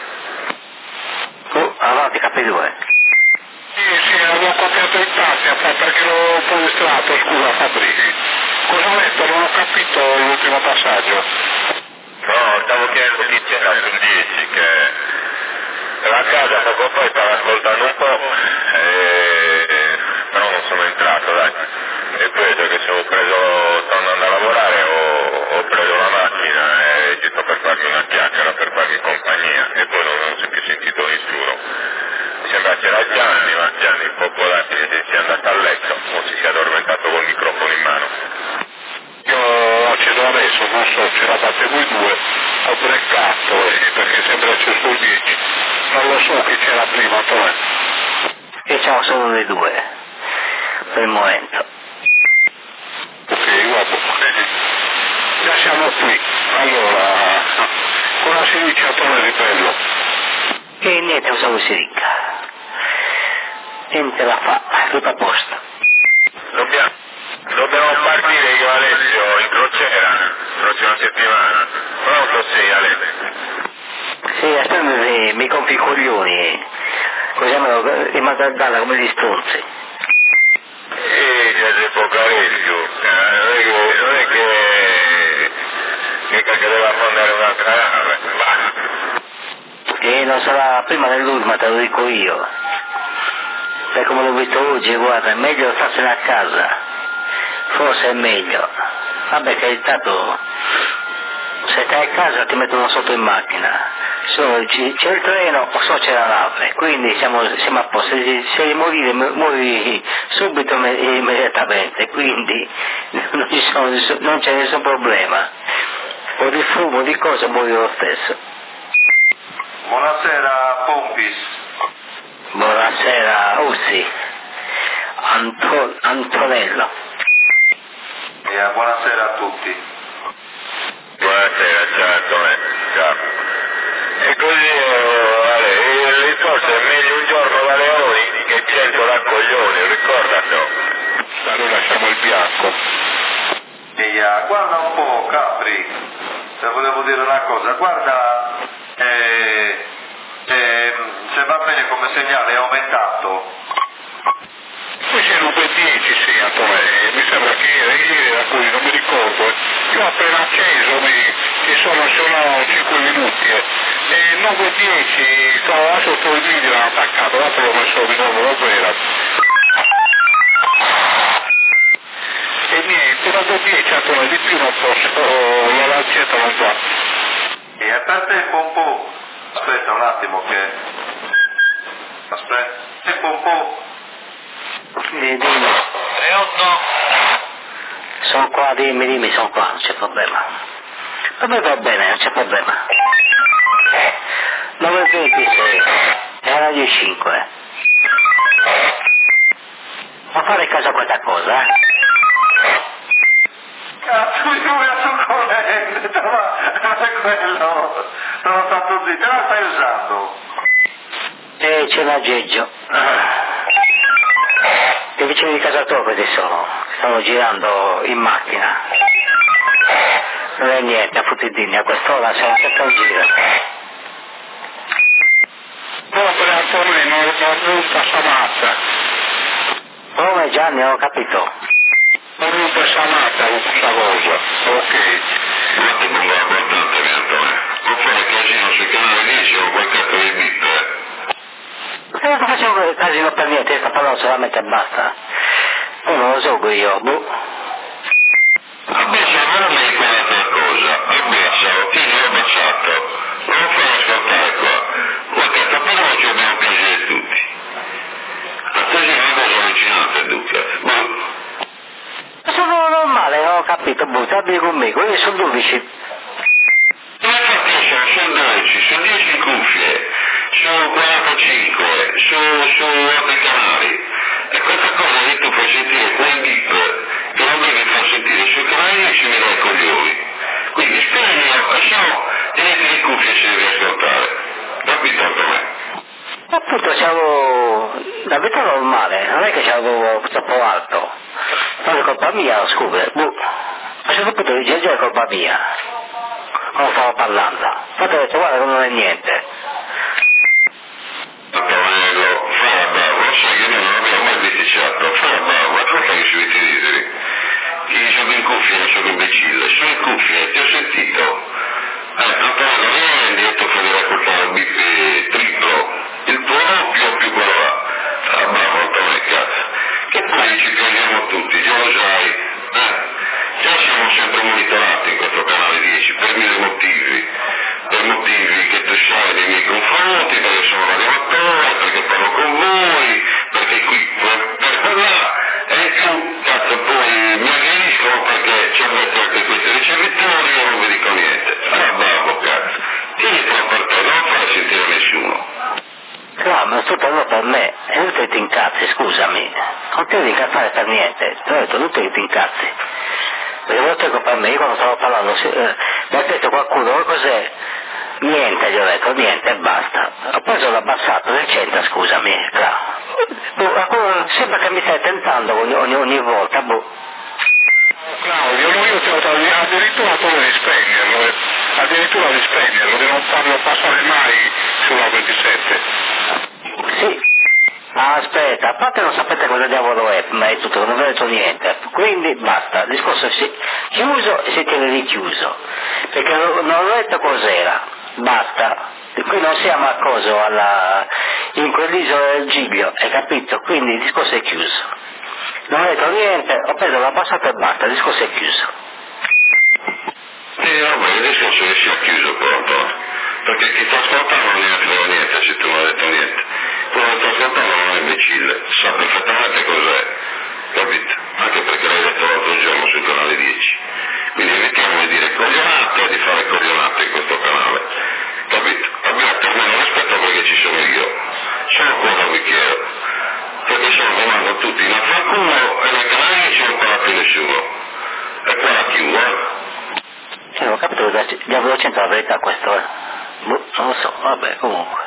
Avanti K2. Sì, l'avevo copiato in pratica, perché l'ho poi distratto, scusa Fabrizio. Cosa ha detto? Non ho capito l'ultimo passaggio. No, stavo chiedendo chi c'era sul 10, che la casa poco poi stava ascoltando un po', però non sono entrato, dai. E poi ho detto che se ho preso, sto andando a lavorare, ho preso la macchina e ci sto per farmi una chiacchiera, per farmi compagnia, e poi non si è più sentito nessuno. Mi sembra c'era Gianni, ma Gianni può darsi che sia andato a letto o si sia addormentato col microfono in mano. Io accedo adesso, non so, c'eravate voi due, ho breccato perché sempre acceso il 10. Non lo so chi c'era prima, poi. E siamo solo noi due, per il momento. Ok, guarda, già siamo qui. Allora, cosa si dice a Tone di bello? E niente, usavo siringa. Niente da fa, tutto a posto. Dobbiamo partire io e Alessio in crociera, prossima settimana. Pronto sei Alessio? Sì, aspetta che mi compri i coglioni, così mi rimango a galla come gli stronzi. C'è del poco Alessio, non è che mica che deve affondare un'altra nave, basta. E non sarà prima dell'ultima, te lo dico io. Per come l'ho visto oggi, guarda, è meglio starsene a casa. Forse è meglio. Vabbè che intanto se stai a casa ti mettono sotto in macchina. C'è il treno o so c'è la nave, quindi siamo a posto. Se devi morire muori subito immediatamente, quindi non c'è nessun problema. O di fumo, di cosa muori lo stesso. Buonasera Pompis. Buonasera Ussi. Antonello. Buonasera a tutti. Buonasera, ciao Antonello, ciao. E così, il discorso è meglio un giorno da leoni che 100 da coglioni, ricordatelo. Allora lasciamo il bianco. Guarda un po', Capri, se volevo dire una cosa, guarda, se va bene come segnale è aumentato. Qui c'erano 10, sì, Antonello, mi sembra che ieri era così, non mi ricordo. Io ho appena acceso, che sono 5 minuti, e 9-10, stavo là sotto il video, l'hanno attaccato, l'altro l'ho messo di nuovo, davvero. E niente, 9-10, Antonello, di più non posso, la lancetta non va. E a parte Pompò, aspetta un attimo che... Aspetta, Pompò. Dimmi. Pronto? Sono qua, dimmi, sono qua, non c'è problema. Per me va bene, non c'è problema. 9:26, è Radio 5. Ma fare caso a questa cosa, Cazzo, mi vuoi soccorrente, ma non è quello. Sono stato zitto, te la stai usando? c'è l'aggeggio. I vicini di casa tua questi stanno girando in macchina. Non è niente, a futtidini, a quest'ora siamo sempre al giro. No, per Antonello, non ruba Samazza. Come Gianni, ho capito. Non ruba Samazza questa cosa, ok. Questo è un problema importante, mio Antonello. Non fare casino sui canali 10 o quel cazzo di bip, Non facciamo casino per niente, sto parlando solamente e basta. Non lo so io, Adesso non mi ricordo una cosa, adesso chi l'ho baciato, non lo fai ascoltare qua, perché capito che abbiamo piacere tutti. A te si una cosa avvicinata, Duca. sono normale, ho capito, stabili conmigo, io sono 12. Sono 12, sono 10 cuffie, sono 45, su altri canali. E questa cosa che tu fai sentire quel bip, che non devi far sentire sui canali e ci mi dai coglioni. Quindi spegni sennò ti metti le cuffie se devi ascoltare. Capito per me? Appunto c'avevo la vita normale, non è che c'avevo troppo alto. Non è colpa mia, scusa. A un certo punto dice già è colpa mia. quando stavo parlando. Infatti ho detto guarda che non è niente. Antonello, fai la barba, sai che noi non abbiamo mai beticciato, fai la barba, cosa che si vede dire? Che io sono in cuffia, non sono imbecille, sono in cuffia, ti ho sentito. Antonello, vieni in dietro fuori da portare il bip triplo, il tuo doppio più quello là. Ah, bravo, Antonello, cazzo. Che poi ci piangiamo tutti, già lo sai. Già siamo sempre monitorati in questo canale 10 per mille motivi. Per motivi che tu sai nei miei confronti, perché sono l'animatore, perché parlo con voi, perché qui per là, e in più, cazzo, poi mi aggrediscono perché ci avete anche questi ricevitori e io non vi dico niente. Ah, bravo, cazzo. Tienitelo per te, non fare sentire nessuno. No, ma sto parlando per me, e non te ti incazzi, scusami. Non ti devi incazzare per niente, ti ho detto, non te ti incazzi. Perché lo dico per me, io quando stavo parlando, mi ha detto qualcuno, cos'è? Niente, gli ho detto, niente e basta. Ho preso l'abbassato del centro, scusami, sembra che mi stai tentando ogni volta, boh. Claudio, no, io ti ho addirittura paura di spegnerlo, di non farlo passare mai sulla 27. Sì. Aspetta, a parte non sapete cosa diavolo è, ma è tutto, non vi ho detto niente, quindi basta, il discorso è chiuso e si tiene richiuso, perché non ho detto cos'era, basta, qui non siamo a coso in quell'isola del Giglio, hai capito? Quindi il discorso è chiuso, non ho detto niente, ho preso la passata e basta, il discorso è chiuso. Vabbè, il discorso che sia chiuso pronto, perché chi sta ascoltando non ne frega niente se tu non hai detto niente. Quello che sta ascoltando non è imbecille, sa perfettamente cos'è, capito? Anche perché l'hai detto l'altro giorno sul canale 10. Quindi evitiamo di dire coglionate e di fare coglionate in questo canale, capito? Abbiate almeno rispetto perché ci sono io, sono qua da bicchiere, perché se no vi mando tutti in affanculo e nel canale 10 non parla più nessuno. E qua la chiudo, Sì, ho capito che gli avevo centro la verità questo, boh, non lo so, vabbè, comunque.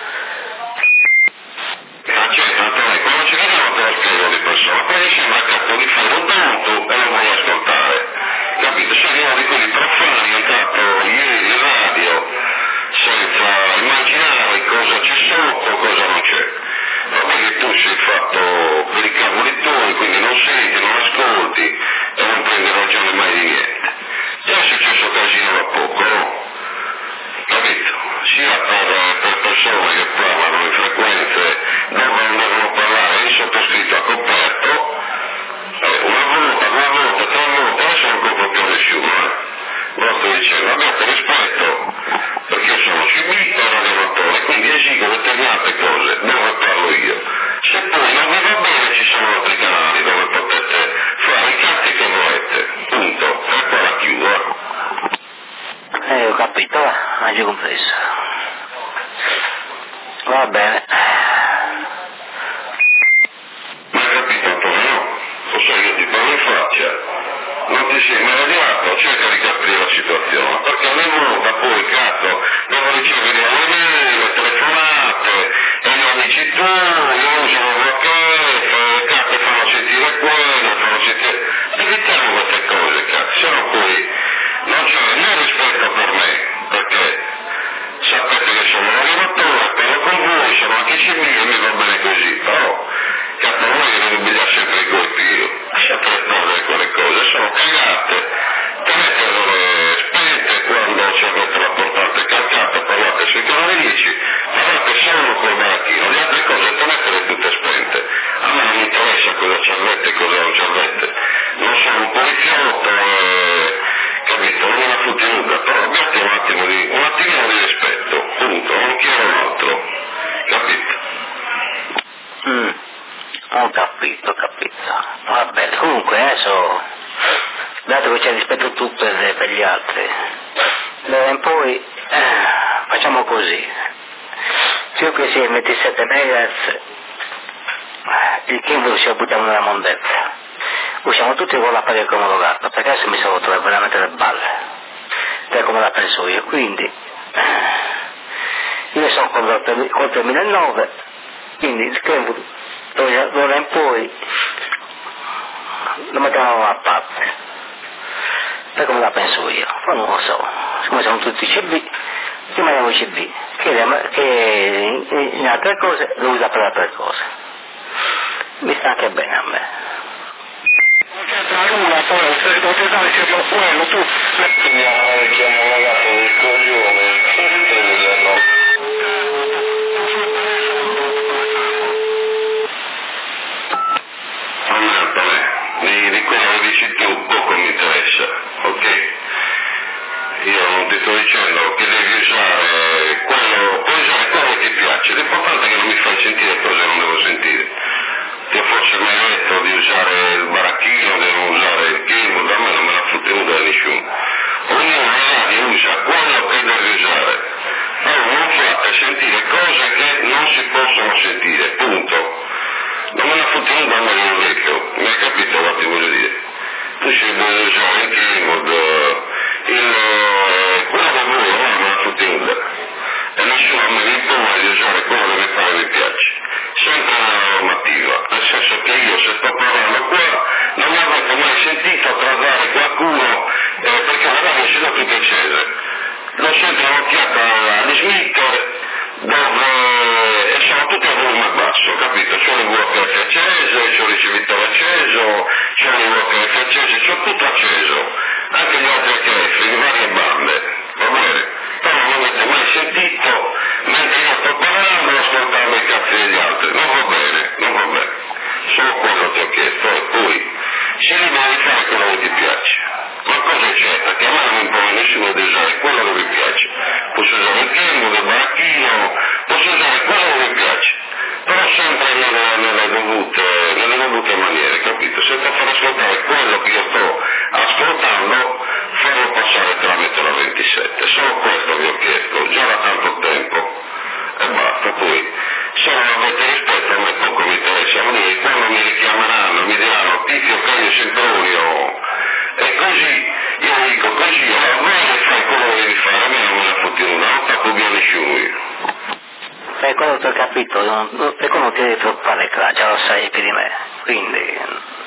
Certo, Antonio, quando ci vediamo te lo spiego di persona, poi mi sembra capo di fare un tanto e non voglio ascoltare, capito? Sei uno di quelli profani, è entrato ieri in radio senza immaginare cosa c'è sotto, cosa non c'è. Ma perché tu sei fatto per i cavoli tuoi, quindi non senti, non ascolti e non prendi ragione mai di niente. Già è successo casino da poco, no? Capito? Sia per persone che parlano in frequenze dove non devono parlare, il sottoscritto ha coperto, una volta, due volte, tre volte, adesso non compro più nessuno, Lo sto dicendo, abbiate rispetto, perché io sono civile e radiatore, quindi esigo determinate cose dove parlo io. Se poi non vi va bene ci sono altri canali dove potete fare i cazzi che volete, punto, e poi la chiudo. Ho capito, hai già compreso. Va bene. Ma hai capito, Antonio? Lo sai che ti parlo in faccia. Non ti sei mai arrivato, cerca di capire la situazione, perché ogni volta poi, cazzo, devo ricevere le mail, le telefonate, e gli amici tuoi, usano la cazzo, fanno sentire quello, fanno sentire... Evitiamo queste cose, cazzo, se no poi non c'è né rispetto per me, perché sapete che sono un animatore, parlo con voi, sono anche civile e mi va bene così, però cazzo non è che devo pigliare sempre i colpi, lasciate perdere quelle cose, sono cagate, tenetele spente quando ci avete la portata calcata, parlate sui canali 10, parlate solo col maratino, le altre cose tenetele tutte spente, a me non mi interessa cosa ci avete e cosa non ci avete, non sono un poliziotto capito, non me la fotte nuda, però abbiate un attimino di rispetto, punto, non chiedo altro, capito? Ho capito. Va bene, comunque adesso, dato che c'è rispetto tu per gli altri, da ora in poi facciamo così. Più che sia 27 MHz, il Kindle ci buttiamo nella mondezza. Usciamo tutti con la paglia come gatto, perché adesso mi sono rotto veramente le balle, per come la penso io, quindi io sono col 2009, quindi il tempo d'ora in poi lo mettiamo a parte, per come la penso io, poi non lo so. siccome siamo tutti CB, rimaniamo CB, che in altre cose lo usa per altre cose. Mi sta anche bene a me. Una poi, se non ti dai che lo quello, tu... Chiamo un ragazzo del coglione, di quello che dici tu poco mi interessa, ok? Io non ti sto dicendo che devi usare quello, puoi usare quello che ti piace, l'importante è che non mi fai sentire cose che non devo sentire. Ti ho forse mai detto di usare il baracchino, di non usare il chimo, da me non me l'ha fottuto da nessuno. Ognuno usa quello che deve usare. Allora non fate sentire cose che non si possono sentire, punto. Non me l'ha fottuto da me un vecchio, mi hai capito cosa ti voglio dire? Tu sei vuoi usare il chimo, quello che vuoi, non me l'ha fottuto. E nessuno mi impone di usare quello che mi pare mi piace. Sempre una normativa, nel senso che io se sto parlando qua non mi avrete mai sentito trattare qualcuno perché magari si dà tutto accese. L'ho sempre occhiata agli smitter dove sono tutti a volume basso, capito? C'ho le walker accese, c'ho il ricevitore acceso, c'ho le walker accese, c'ho tutto acceso, anche gli altri HF, di varie bande, va bene? Però non avete mai sentito mentre io sto parlando ascoltando i cazzi degli altri, non va bene, non va bene, solo quello ti ho chiesto e poi si libera di fare quello che ti piace, ma cosa è certa, che a me non mi impone nessuno di usare quello che mi piace, posso usare il chemo, il baracchino, posso usare quello che mi piace, però sempre nelle dovute maniere, capito? Senza far ascoltare quello che io sto ascoltando, farlo passare tramite la 27, solo questo vi ho chiesto, già da tanto tempo, e basta. Poi se non avete rispetto a me poco mi interessa, vuol dire che quando mi richiameranno mi diranno Pipio Caio Sempronio e così io dico così, allora voi fai quello che devi fare, a me non me la fotti una, non tappo via nessuno io. Quello che ho capito, perché non ti devi preoccupare, già lo sai più di me, quindi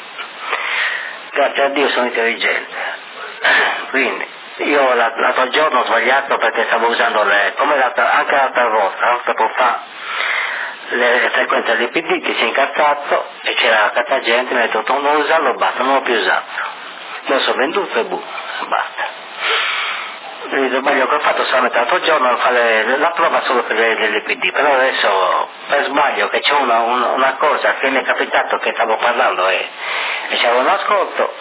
grazie a Dio sono intelligente, quindi io l'altro giorno ho sbagliato perché stavo usando come anche l'altra volta, tempo fa, le frequenze del PD che si è incazzato e c'era tanta gente, mi ha detto non usarlo, basta, non l'ho più usato, lo so venduto e basta. Il sbaglio che ho fatto solamente l'altro giorno a fare la prova solo per l'LPD, però adesso per sbaglio che c'è una cosa che mi è capitato che stavo parlando e c'era un ascolto,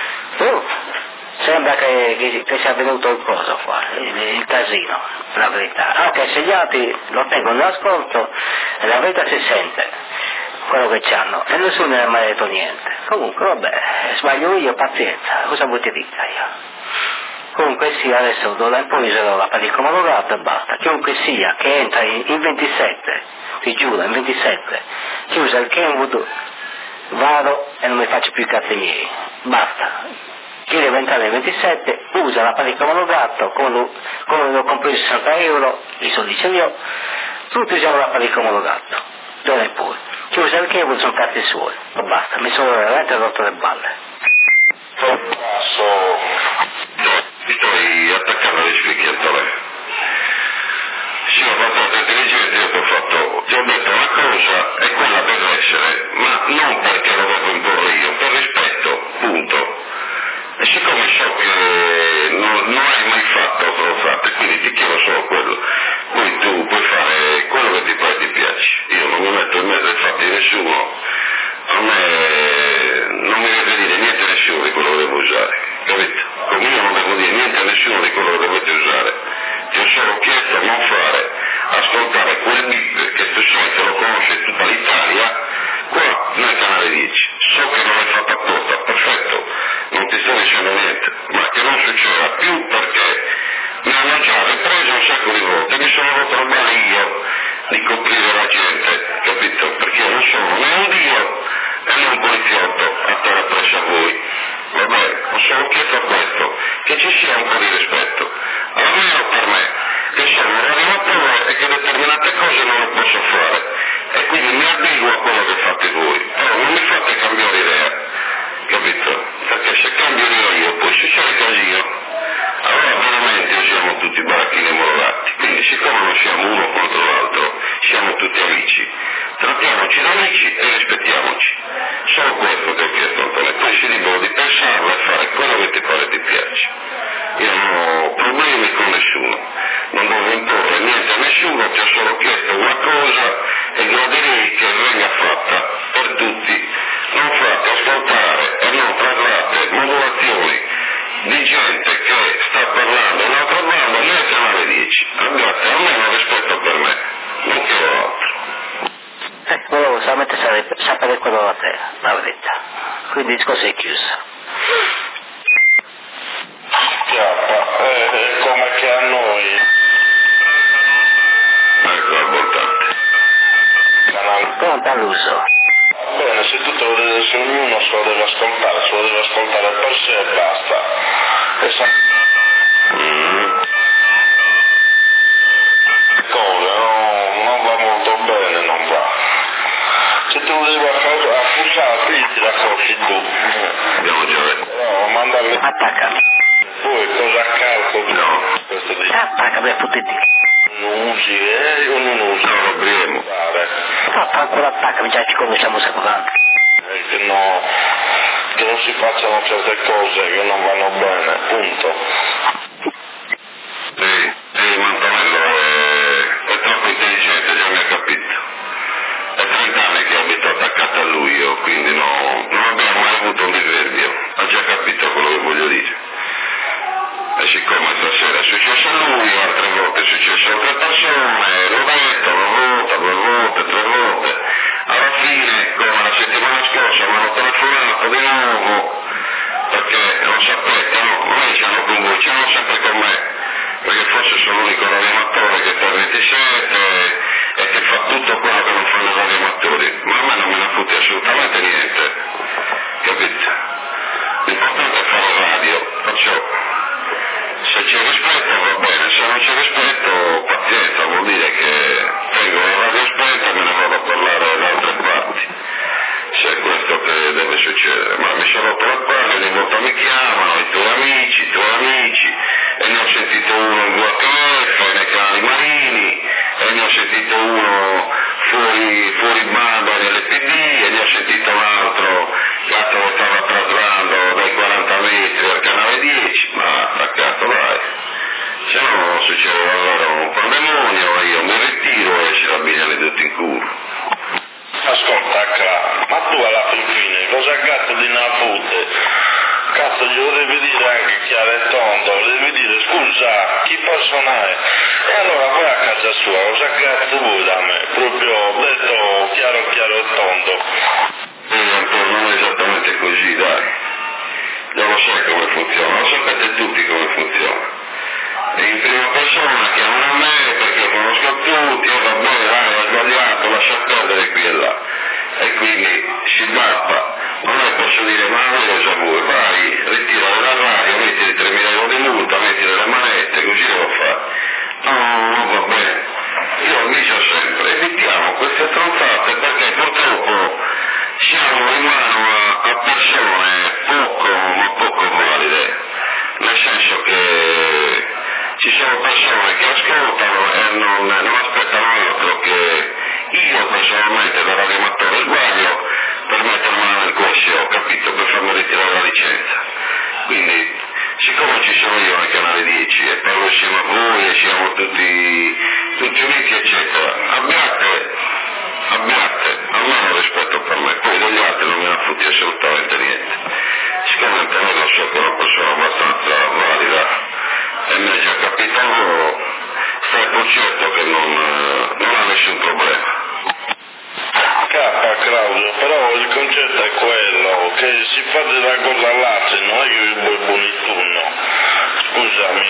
sembra che sia venuto il coso qua, il casino, la verità, anche se gli altri lo tengono in ascolto e la verità si sente quello che c'hanno e nessuno ne ha mai detto niente. Comunque vabbè, sbaglio io, pazienza, cosa vuoi ti dica io? Comunque sia, adesso d'ora in poi userò la pellicola omologata e basta. Chiunque sia che entra in 27, ti giuro, in 27, che usa il Kenwood, vado e non mi faccio più i cazzi miei. Basta. Chi deve entrare in 27 usa la pellicola omologata, come l'ho compreso 60 euro, i soldi ce li ho, tutti usiamo la pellicola omologata. D'ora in poi. Chi usa il Kenwood sono cazzi suoi. E basta, mi sono veramente rotto le balle. Mi stai attaccando agli spicchiatori. Sì, ho fatto intelligente, io ti ho detto una cosa e quella deve essere, ma non perché lo devo imporre io, per rispetto, punto. E siccome so che non hai mai fatto stronzate, quindi ti chiedo solo quello, poi tu puoi fare quello che ti pare ti piace. Io non mi metto in mezzo ai fatti di nessuno, a me non mi deve dire niente a nessuno di quello che devo usare, capito? Come io non devo dire niente a nessuno di quello che dovete usare, ti ho solo chiesto non fare ascoltare quel bip che tu sai che lo conosce tutta l'Italia qua nel canale 10. So che non l'hai fatto apposta, perfetto, non ti sto dicendo niente, ma che non succeda più perché mi hanno già ripreso un sacco di volte, mi sono rotto le balle io di coprire la gente, capito? Perché io non sono né un dio né un poliziotto a terra presso a voi. Va bene, ho solo chiesto questo, che ci sia un po' di rispetto, almeno per me, che sono un radioatore e che determinate cose non lo posso fare, e quindi mi adeguo a quello che fate voi, però non mi fate cambiare idea, capito? Perché se cambio idea io, poi succede casino, allora veramente siamo tutti baracchini omologati, quindi siccome non siamo uno contro l'altro, siamo tutti amici, trattiamoci da amici e rispettiamoci. Solo questo che ho chiesto, Antonio, poi sei libero di pensarlo e fare quello che ti pare e ti piace. Io non ho problemi con nessuno, non devo imporre niente a nessuno, ti ho solo chiesto una cosa e gradirei che venga fatta per tutti. Non fate ascoltare e non traslate modulazioni di gente che sta parlando un'altra banda nel canale 10. Abbiate almeno rispetto per me, non chiedo altro. Volevo solamente sapere quello da te, la verità. Quindi il discorso è chiuso. È come che a noi. Ecco l'importante. Conta all'uso. Bene, se ognuno se lo deve ascoltare per sé e basta. Cosa, non va molto bene, non va. Se tu lo devi accusare, ti racconti tu. Abbiamo già detto. No, mandarle. Attaccami. Poi cosa accalco? No. Questo dice. Attaccami a tutti. Non usi, o non usi? No, proviamo. Ancora attaccami, già ci conosciamo secondo. Che non si facciano certe cose che non vanno bene, punto. Mantonello è troppo intelligente, già mi ha capito. È 30 anni che abito attaccato a lui io, quindi non abbiamo mai avuto un diverbio. Ha già capito quello che voglio dire. E siccome stasera è successo a lui, altre volte è successo a altre persone, l'ho detto una volta, 2 volte, 3 volte, alla fine, come la settimana scorsa, mi hanno telefonato di nuovo, perché non sapete, no, non è che c'hanno con voi, c'hanno sempre con me, perché forse sono l'unico radioamatore che fa 27 e che fa tutto quello che non fanno i radioamatori, ma a me non me ne fotte assolutamente niente, capite? L'importante è fare radio, perciò se c'è rispetto va bene, se non c'è rispetto pazienza, vuol dire che tengo la radio spenta e me ne vado a parlare da altre parti, se è questo che deve succedere. Ma mi sono rotto le palle, ogni volta mi chiamano i tuoi amici, e ne ho sentito uno in VHF, nei canali marini, e ne ho sentito uno fuori banda nell'EPD, e ne ho sentito un altro che lo stava traslando dai 40 metri al canale 10, ma attaccato dai, se no succede davvero un pandemonio, io mi ritiro e ci rabbigliano tutti in culo. Ascolta, ma tu alla fine cosa cazzo di napute? Cazzo, glielo devi dire anche chiaro e tondo, devi dire scusa, chi persona è? E allora vai a casa sua, cosa cazzo vuoi da me? Proprio detto chiaro e tondo. Non è esattamente così, dai. Non lo sai come funziona, lo sapete tutti come funziona. E in prima persona chiamano a me perché conosco tutti, e va bene, dai, ho sbagliato, lascia perdere qui e là. E quindi si bappa. Non è posso dire, ma cosa vuoi? Vai, ritira la radio, metti 3.000 euro di multa, metti le manette, così devo fare. No, non va bene. Io avviso sempre, evitiamo queste stronzate perché purtroppo siamo in mano a persone poco valide, nel senso che ci sono persone che ascoltano e non aspettano altro che io personalmente da radioamatore sbaglio per mettere mano nel corso, ho capito, per farmi ritirare la licenza. Quindi, siccome ci sono io nel canale 10 e parlo insieme a voi e siamo tutti uniti eccetera, abbiate almeno rispetto per me, poi degli altri non me ne fotti assolutamente niente. Siccome Antonello so che è una persona abbastanza valida e mi è già capitato, stai per certo che non ha nessun problema. Claudio, però il concetto è quello, che si fa della cosa all'altra, non è che io vuoi buonituno, scusami,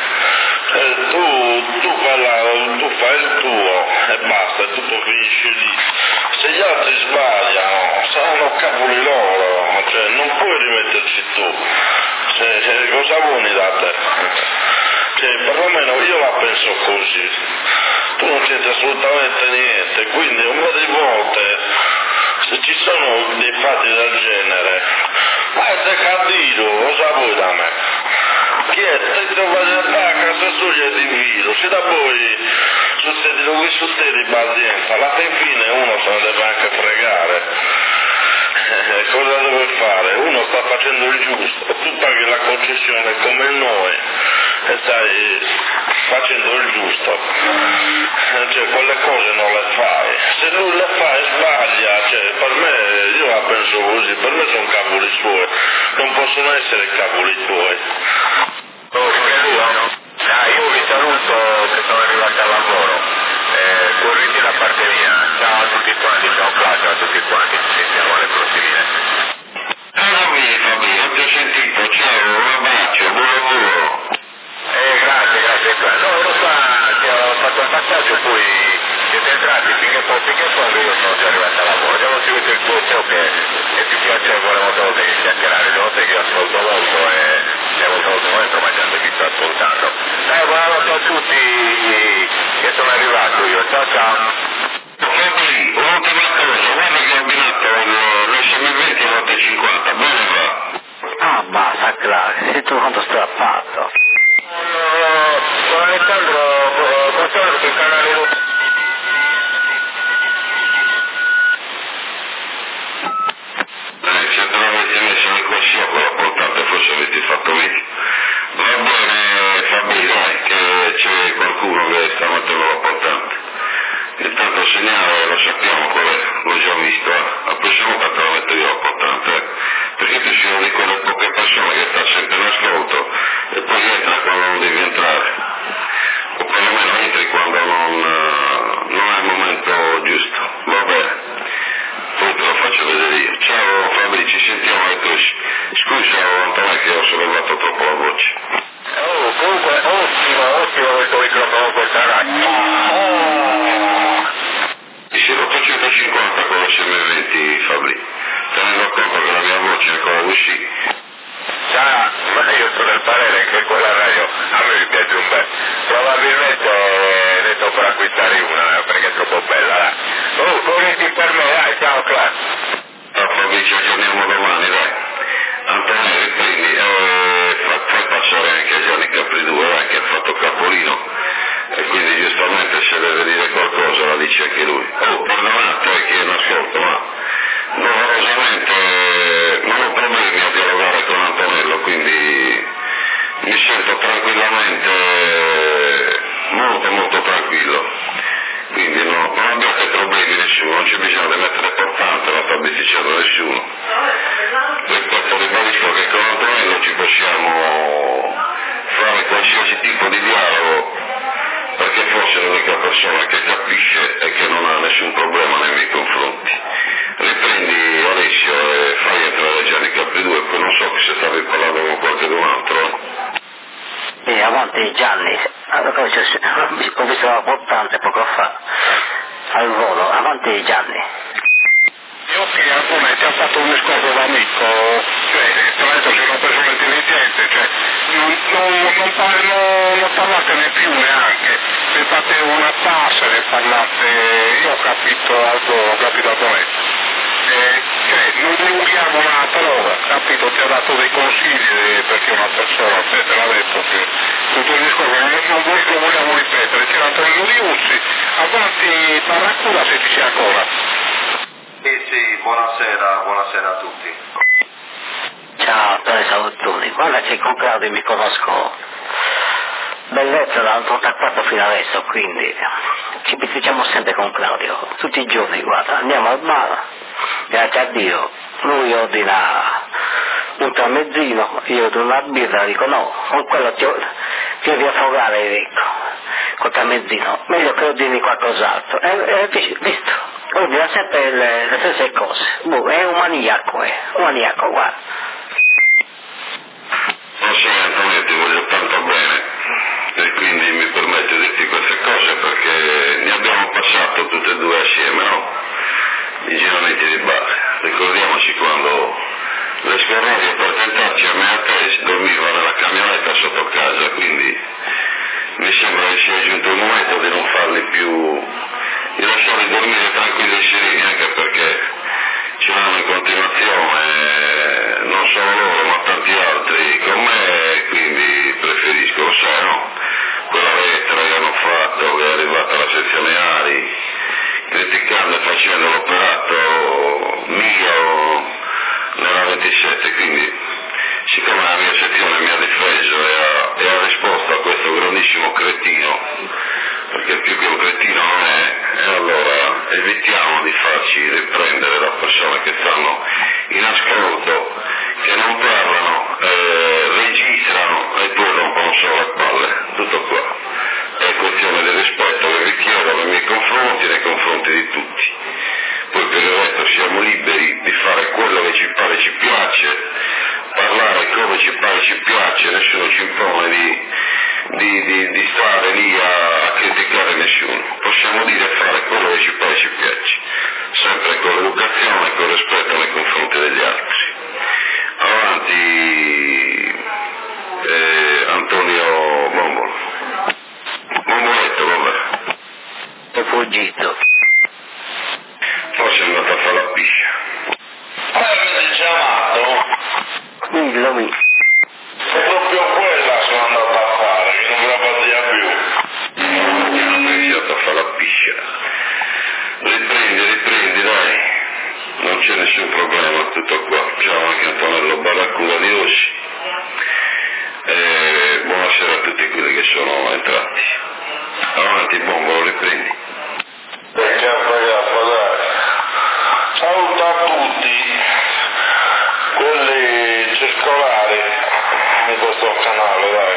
tu fai il tuo e basta, tutto finisce lì. Se gli altri sbagliano, saranno cavoli loro, cioè non puoi rimetterci tu, cosa vuoi da te? Cioè, perlomeno io la penso così, tu non c'entri assolutamente niente, quindi un po' di volte, se ci sono dei fatti del genere, vai a dire, cosa vuoi da me? Chi è? Stai facendo a casa sua di virus, e da poi succede dove succede pazienza, alla fine uno se ne deve anche fregare. Cosa deve fare? Uno sta facendo il giusto, tu paghi la concessione come noi e stai facendo il giusto, cioè quelle cose non le fai, se lui le fa e sbaglia, cioè per me, io la penso così, per me sono cavoli suoi, non possono essere cavoli tuoi. Io vi saluto che sono arrivato al lavoro, corriti da parte mia, ciao a tutti quanti, ciao Claudio, a tutti quanti, ci sentiamo alle prossime. Fabio, ho già sentito, ciao, un abbraccio, buon lavoro. Grazie. No, lo fa, ti ho fatto un passaggio, poi siete entrati finché poi io sono già arrivato al lavoro, abbiamo seguito il tuo show che è più piacevole molte volte che chiacchierare, le volte che io ascolto molto e siamo venuto dentro mangiando e vi sto ascoltando. Buonanotte a tutti che sono arrivato io, ciao. Fabri, un'ultima cosa, guarda che ho abbinato l'SM20 volte 50, bene va? Ah, basta, Clark, sei tu quanto strappato. No, Alessandro, controllo sul canale. Se te l'avete messo nel corsia quella portata, forse avete fatto meglio. Va bene Fabri, dai, che c'è qualcuno che sta mettendo la portante. Intanto il segnale lo sappiamo qual è, l'ho già visto, al prossimo che te la metto io la portante, perché tu sei una di quelle poche persone che sta sempre in ascolto e poi entra quando non devi entrare, o perlomeno entri quando non è il momento giusto, va bene, poi te lo faccio vedere io. Ciao Fabri, ci sentiamo alle prossime. Scusa Antonio che ho sollevato troppo la voce. Comunque ottimo questo microfono questa radio. Sì, 850 con l'SM20 Fabri, tenendo conto che la mia voce è ancora uscì. Ciao, ma io sono del parere che quella radio a me mi piace un bel. Probabilmente ne sto per acquistare una perché è troppo bella. Dai. Corriti per me, dai, ciao Cla. Fabri, ci aggiorniamo domani, dai. Antonio, riprendi, fai passare anche a Gianni Capri 2, che ha fatto capolino. E quindi giustamente se deve dire qualcosa la dice anche lui. Perdonate che non ascolto, ma doverosamente non ho problemi a dialogare con Antonello, quindi mi sento tranquillamente, molto tranquillo. Quindi non abbiate problemi nessuno, non c'è bisogno di mettere portante, non sta bisticciando nessuno. Ripeto, ribadisco che con Antonello ci possiamo fare qualsiasi tipo di dialogo, perché forse è l'unica persona che capisce e che non ha nessun problema nei miei confronti. Riprendi Alessio e fai entrare Gianni Capri 2, poi non so se stavi parlando con qualcun altro. Avanti Gianni, ho visto la portante poco fa, al volo, avanti Gianni. Io sì, Antonio, ti ha fatto un discorso d'amico, cioè, tra l'altro sei una persona intelligente, cioè, non parlatene più neanche, se fate una tassa, ne parlate, io ho capito Antonio. Cioè, non dilunghiamo una parola, capito? Ti ha dato dei consigli perché una persona, te l'ha detto che tutto il discorso non lo vogliamo ripetere, c'era Antonio Riuzzi, avanti Barracuda se ci sia ancora. Sì, buonasera a tutti. Ciao, Antonio Salutoni, guarda che con Claudio mi conosco bellezza dall'84 fino adesso, quindi ci pizzicciamo sempre con Claudio, tutti i giorni, guarda, andiamo al bar, grazie a Dio, lui ordina un tramezzino, io ordino una birra, dico no, con quello ti devi affogare, dico, col tramezzino, meglio che ordini qualcos'altro, visto, ordina sempre le stesse cose, è un maniaco, guarda. Non so Antonio, ti voglio tanto bene e quindi mi permetto di dirti queste cose perché ne abbiamo passato tutte e due assieme, no? I giramenti di bar. Ricordiamoci quando le scorrogne per tentarci a me a te dormiva nella camionetta sotto casa, quindi mi sembra che sia giunto il momento di non farli più, di lasciarli dormire tranquilli e sereni, anche perché ce l'hanno in continuazione non solo loro ma tanti altri con me, quindi piace parlare come ci pare ci piace, nessuno ci impone di stare lì a criticare nessuno, possiamo dire e fare quello che ci pare ci piace, sempre con l'educazione e con rispetto nei confronti degli altri. Avanti Antonio Bomboletto, vabbè. È fuggito. Forse è andato a fare la piscia. Ma avete chiamato? Dillo. È proprio quella sono andato a fare, che non me la via più. Ho iniziato a fare la piscia. Riprendi, dai. Non c'è nessun problema, tutto qua. Ciao anche Antonello Barracuda di Ossi. Buonasera a tutti quelli che sono entrati. Avanti, Bombolo, riprendi. Perché dai. Saluto a tutti quelli circolari di questo canale, dai.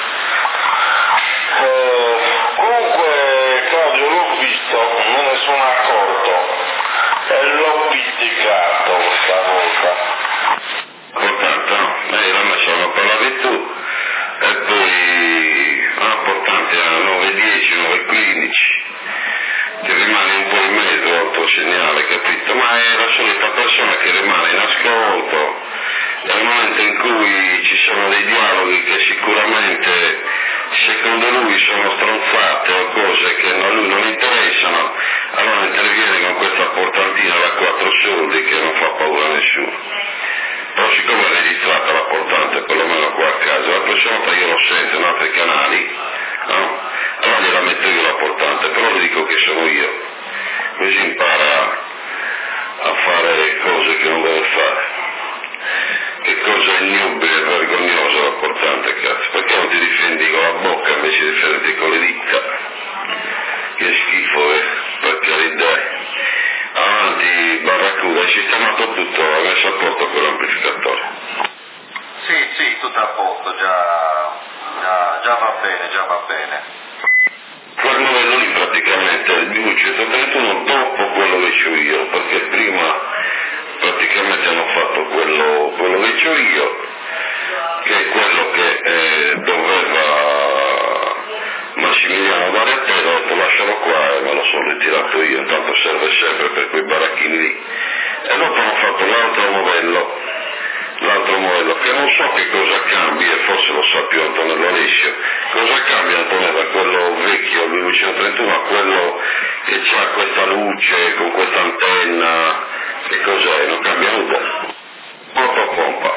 Comunque Claudio l'ho visto, me ne sono accorto e l'ho pizzicato questa volta. Importante, no? Lei l'ha messo una parlare tu e poi portante a 9:10, 9:15. Ti rimane un po' in mezzo al tuo segnale, capito? Ma è la solita persona che rimane in ascolto nel momento in cui ci sono dei dialoghi che sicuramente secondo lui sono stronzate o cose che a lui non interessano, allora interviene con questa portantina da 4 soldi che non fa paura a nessuno. Però siccome è registrata la portante, perlomeno qua a casa, la prossima volta io lo sento in altri canali, no? Allora gliela metto io la portante, però le dico che sono io, così impara a fare cose che non deve fare. Che cosa ignobile e vergognosa la portante, cazzo, perché non ti difendi con la bocca invece di difenderti con le dita? Che schifo, per carità. Avanti Barracuda, hai sistemato tutto, hai messo a posto quell'amplificatore? Sì, tutto a posto, già va bene. Quel modello lì praticamente è il BV131 dopo quello che c'ho io, perché prima praticamente hanno fatto quello che c'ho io, che è quello che doveva Massimiliano dare a te, ho detto lascialo qua e me lo sono ritirato io, intanto serve sempre per quei baracchini lì. E dopo hanno fatto l'altro modello che non so che cosa cambi, e forse lo sa più Antonello Alessio, cosa cambia Antonello da quello vecchio, il 1931, a quello che ha questa luce con questa antenna, che cos'è? Non cambia nulla. Pompa.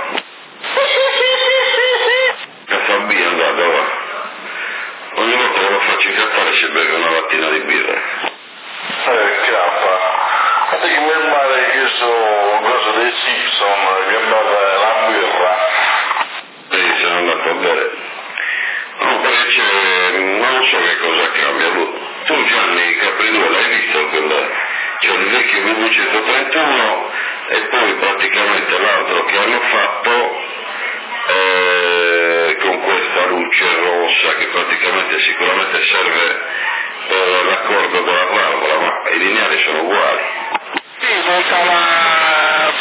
Caffabia, andate, va. Ogni volta che lo faccio incazzare si beve una lattina di birra. Che mi pare che sono cose dei Simpson, che mi pare la birra. Sì, sono andato a bere. No, perché non so che cosa cambia. Tu Gianni Capridua l'hai visto c'è il vecchio BV131 e poi praticamente l'altro che hanno fatto con questa luce rossa che praticamente sicuramente serve per l'accordo della valvola, ma i lineari sono uguali. Sì, monta la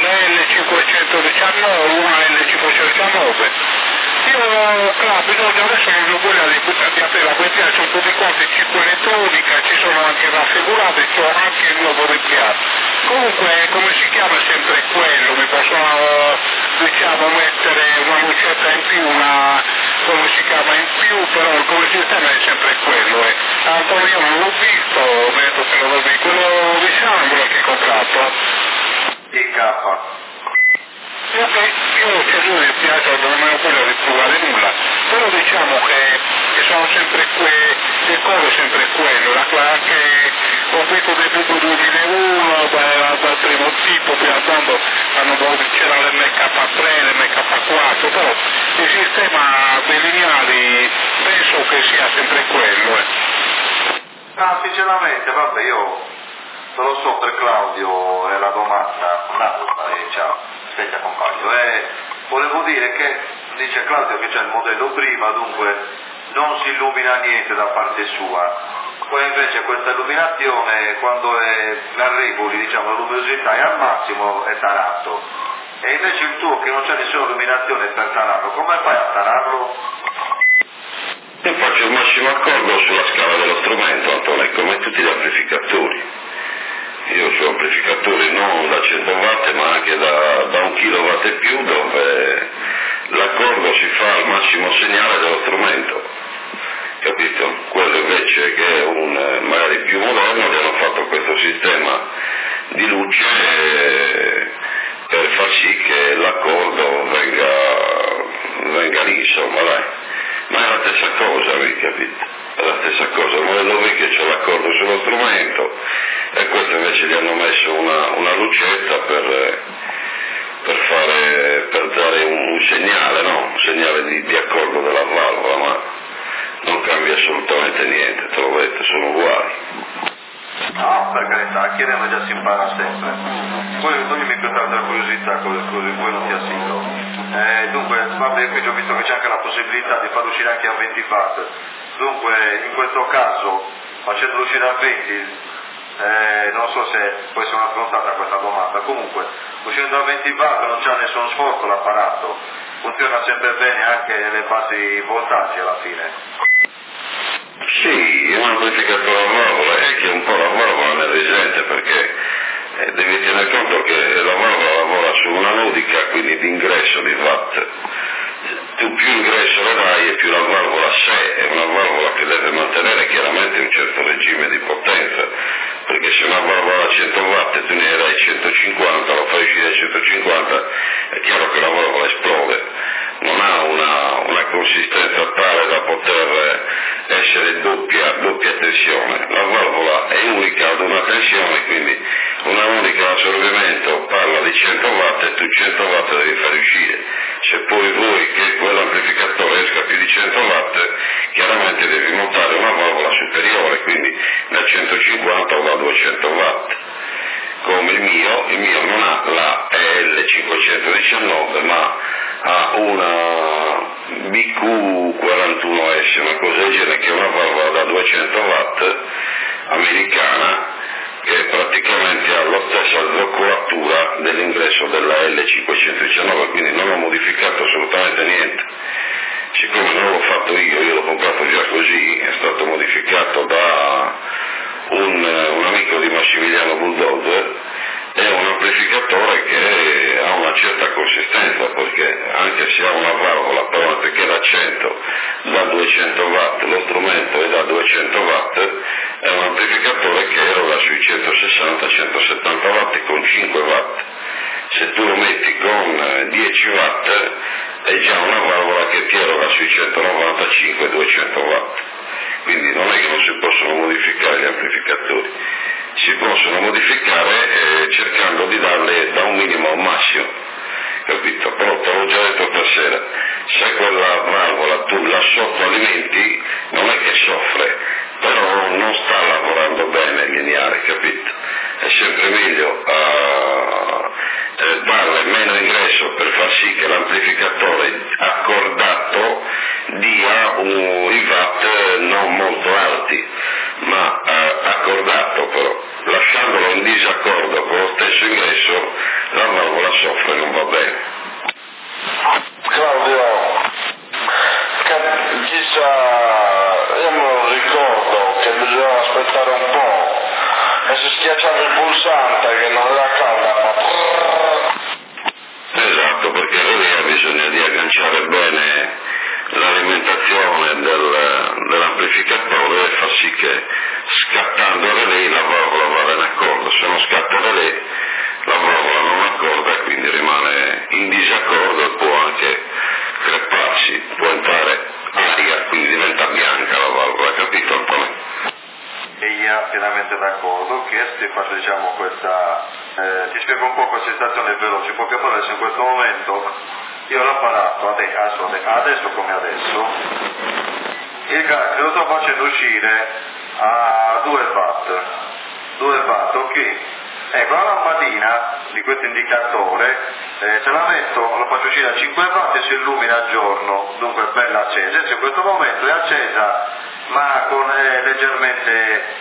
L519, una L519. Io bisogna adesso non ho voglia di buttarti a terra, mi piace un po' di cose, chip elettronica, ci sono anche raffigurate, c'ho anche il nuovo ripiano. Comunque come si chiama sempre quello, mi possono mettere una lucetta in più, come si chiama in più, però come sistema è sempre quello. Ancora io non l'ho visto, ho detto che lo devi, quello di sangue che ho comprato. Il K. Ok, io che lui mi piace, non ho quello di provare nulla, però diciamo che sono sempre le cose sempre quello, anche ho visto del tutto 2001, dal primo tipo, poi andando c'era l'MK3, l'MK4, però il sistema dei lineari penso che sia sempre quello. Ah, sinceramente, vabbè, io non lo so, per Claudio è la domanda, ciao. Aspetta compagno, volevo dire che dice Claudio che c'è il modello prima, dunque non si illumina niente da parte sua, poi invece questa illuminazione quando è a regoli, diciamo la luminosità è al massimo è tarato, E invece il tuo che non c'è nessuna illuminazione per tararlo, come fai a tararlo? Io faccio il massimo accordo sulla scala dello strumento, Antonio, come tutti gli amplificatori. Io ho amplificatori non da 100 watt ma anche da 1 kW e più, dove l'accordo si fa al massimo segnale dello strumento, capito? Quello invece che è magari più moderno, che hanno fatto questo sistema di luce per far sì che l'accordo venga lì, insomma, dai. Ma è la stessa cosa, avete capito? È la stessa cosa, il modello V che c'è l'accordo sullo strumento e questo invece gli hanno messo una lucetta per dare un segnale, no? Un segnale di accordo della valvola, ma non cambia assolutamente niente, te l'ho detto, sono uguali. No, per carità, chiedendo già si impara sempre. Poi toglimi quest'altra curiosità, così poi non ti assillo. Dunque, vabbè, qui ho visto che c'è anche la possibilità di farlo uscire anche a 20 watt. Dunque, in questo caso, facendolo uscire a 20, non so se può essere affrontata questa domanda, comunque, uscendo a 20 watt non c'è nessun sforzo l'apparato, funziona sempre bene anche nelle bassi voltaggi alla fine. Sì, un amplificatore a valvola è che un po' la valvola non è resente, perché devi tenere conto che la valvola lavora su una nodica, quindi di ingresso di watt. Tu più ingresso le dai e più la valvola è una valvola che deve mantenere chiaramente un certo regime di potenza, perché se una valvola a 100 watt e tu ne dai 150, lo fai uscire a 150, è chiaro che la valvola esplode, non ha una consistenza tale da poter essere doppia tensione. La valvola è unica ad una tensione, quindi una unica assorbimento parla di 100 watt e tu 100 watt devi far uscire. Se poi vuoi che quell'amplificatore esca più di 100 watt, chiaramente devi montare una valvola superiore, quindi da 150 o da 200 watt. Come il mio non ha la EL519 ma ha una BQ41S, una cosa del genere, che è una valvola da 200 watt americana, che praticamente ha la stessa zoccolatura dell'ingresso della L519, quindi non ho modificato assolutamente niente. Siccome non l'ho fatto io l'ho comprato già così, è stato modificato da un amico di Massimiliano Bulldog. È un amplificatore che ha una certa consistenza, perché anche se ha una valvola, però perché da 100, da 200 watt, lo strumento è da 200 watt, è un amplificatore che eroga sui 160-170 watt con 5 watt. Se tu lo metti con 10 watt è già una valvola che ti eroga sui 195-200 watt. Quindi non è che non si possono modificare gli amplificatori, si possono modificare cercando di darle da un minimo a un massimo, capito? Però te l'ho già detto stasera, se quella valvola tu la sottoalimenti non è che soffre, però non sta lavorando bene il lineare, capito? È sempre meglio darle meno ingresso per far sì che l'amplificatore accordato dia i watt non molto alti, ma accordato però. Lasciandolo in disaccordo con lo stesso ingresso, la valvola soffre, non va bene. Claudio, io me lo ricordo che bisognava aspettare un po' e si schiacciava il pulsante che non era calda. Esatto, perché lì bisogna di agganciare bene l'alimentazione dell'amplificatore e fa sì che scattando il relay la valvola vada in accordo, se non scatta il relay la valvola non accorda e quindi rimane in disaccordo e può anche crepparsi, può entrare aria, quindi diventa bianca la valvola, capito Antonio? E io pienamente d'accordo, che ti faccio ti spiego un po' questa situazione veloce, perché poi adesso in questo momento io l'ho apparato adesso come adesso, il gas lo sto facendo uscire a 2 watt, ok? Ecco, la lampadina di questo indicatore, se la metto, lo faccio uscire a 5 watt e si illumina a giorno, dunque è bella accesa, in questo momento è accesa ma con leggermente,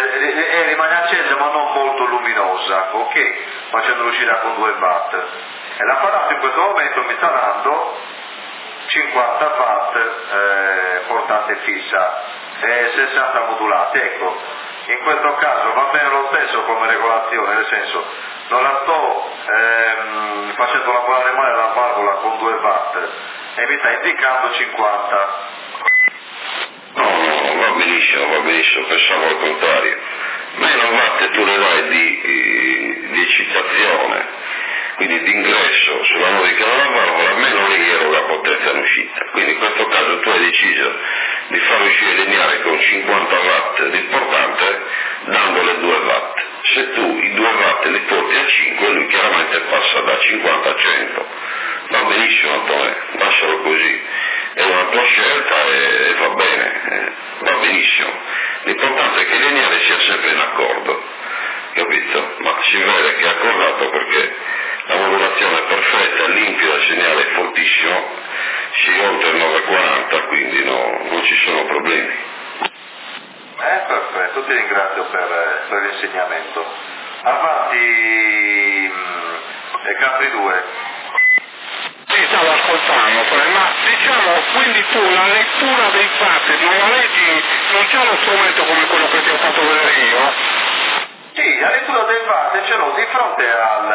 rimane accesa ma non molto luminosa, ok? Facendolo uscire con 2 watt. E l'apparato in questo momento mi sta dando 50 watt portante fissa e 60 modulati. Ecco, in questo caso va bene lo stesso come regolazione, nel senso non la sto facendo lavorare male la valvola con 2 watt e mi sta indicando 50. No, va benissimo, pensavo al contrario. Meno watt tu le dai di eccitazione, quindi di ingresso sulla logica della valvola, meno lei eroga potenza in uscita. Quindi in questo caso tu hai deciso di far uscire il lineare con 50 watt di portante dandole 2 watt. Se tu i 2 watt li porti a 5, lui chiaramente passa da 50 a 100. Va benissimo Antonio, lascialo così. È una tua scelta e va bene, va benissimo. L'importante è che il lineare sia sempre in accordo, capito? Ma si vede che è accordato perché la modulazione è perfetta, è limpida, il segnale è fortissimo, si oltre il 940, quindi non ci sono problemi. Perfetto, ti ringrazio per l'insegnamento. Avanti, Capri 2. Sì, stavo ascoltando, ma diciamo, quindi tu la lettura dei fatti non la leggi, non c'è uno strumento come quello che ti ho fatto vedere io? Sì, la lettura dei fatti ce l'ho di fronte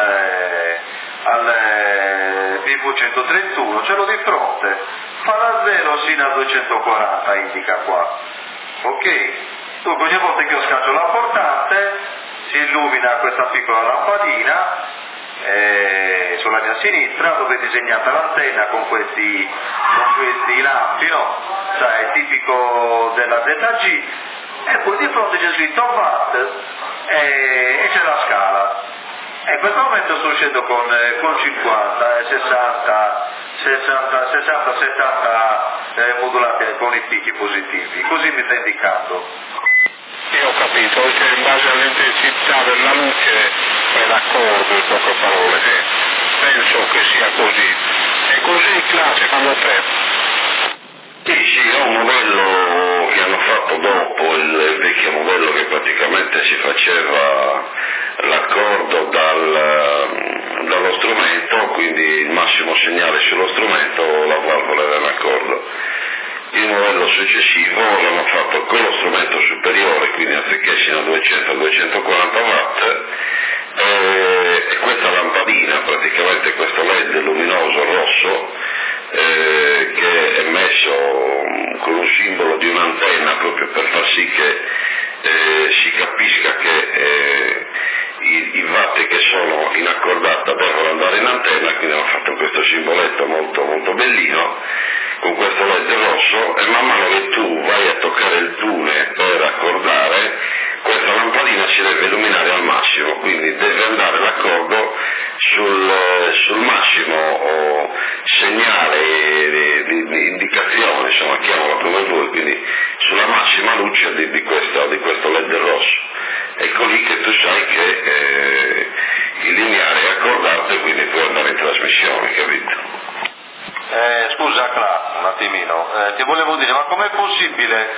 al PV131, ce l'ho di fronte, fa da 0 sino a 240 indica qua, ok? Dunque ogni volta che io scaccio la portante si illumina questa piccola lampadina sulla mia sinistra dove è disegnata l'antenna con questi lampi, no? Sai, tipico della ZG, e poi di fronte c'è scritto watt e c'è la scala. E in questo momento sto uscendo con 50, 60, 70 modulati con i picchi positivi, così mi sta indicando. Io ho capito, cioè in base all'intensità della luce fai l'accordo, in poche parole, penso che sia così. È così in classe secondo te? Sì, è un modello che hanno fatto dopo il vecchio modello che praticamente si faceva l'accordo dallo strumento, quindi il massimo segnale sullo strumento, la valvola era in accordo. Il modello successivo l'hanno fatto con lo strumento superiore, quindi anziché sino a 200-240 watt, e questa lampadina, praticamente questo LED luminoso rosso, che è messo con un simbolo di un'antenna proprio per far sì che si capisca che i watt che sono in accordata devono andare in antenna, quindi hanno fatto questo simboletto molto, molto bellino con questo LED rosso, e man mano che tu vai a toccare il tune per accordare, questa lampadina si deve illuminare al massimo, quindi deve andare d'accordo sul massimo segnale di indicazione, insomma, chiamala come vuoi, quindi sulla massima luce di questo LED rosso. Ecco lì che tu sai che il lineare è accordato e quindi puoi andare in trasmissione, capito? Scusa Cla, un attimino, ti volevo dire, ma com'è possibile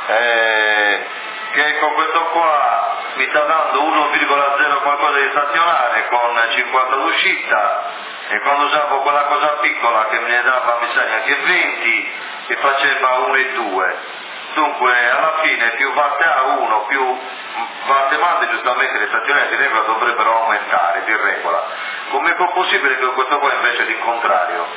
che con questo qua mi sta dando 1,0 qualcosa di stazionare con 50 d'uscita, e quando usavo quella cosa piccola che me ne dava, mi sa, anche 20, mi faceva 1,2. Dunque alla fine più watt ha uno, più watt manda, giustamente le stazioni di regola dovrebbero aumentare di regola. Com'è possibile che questo qua invece è il contrario?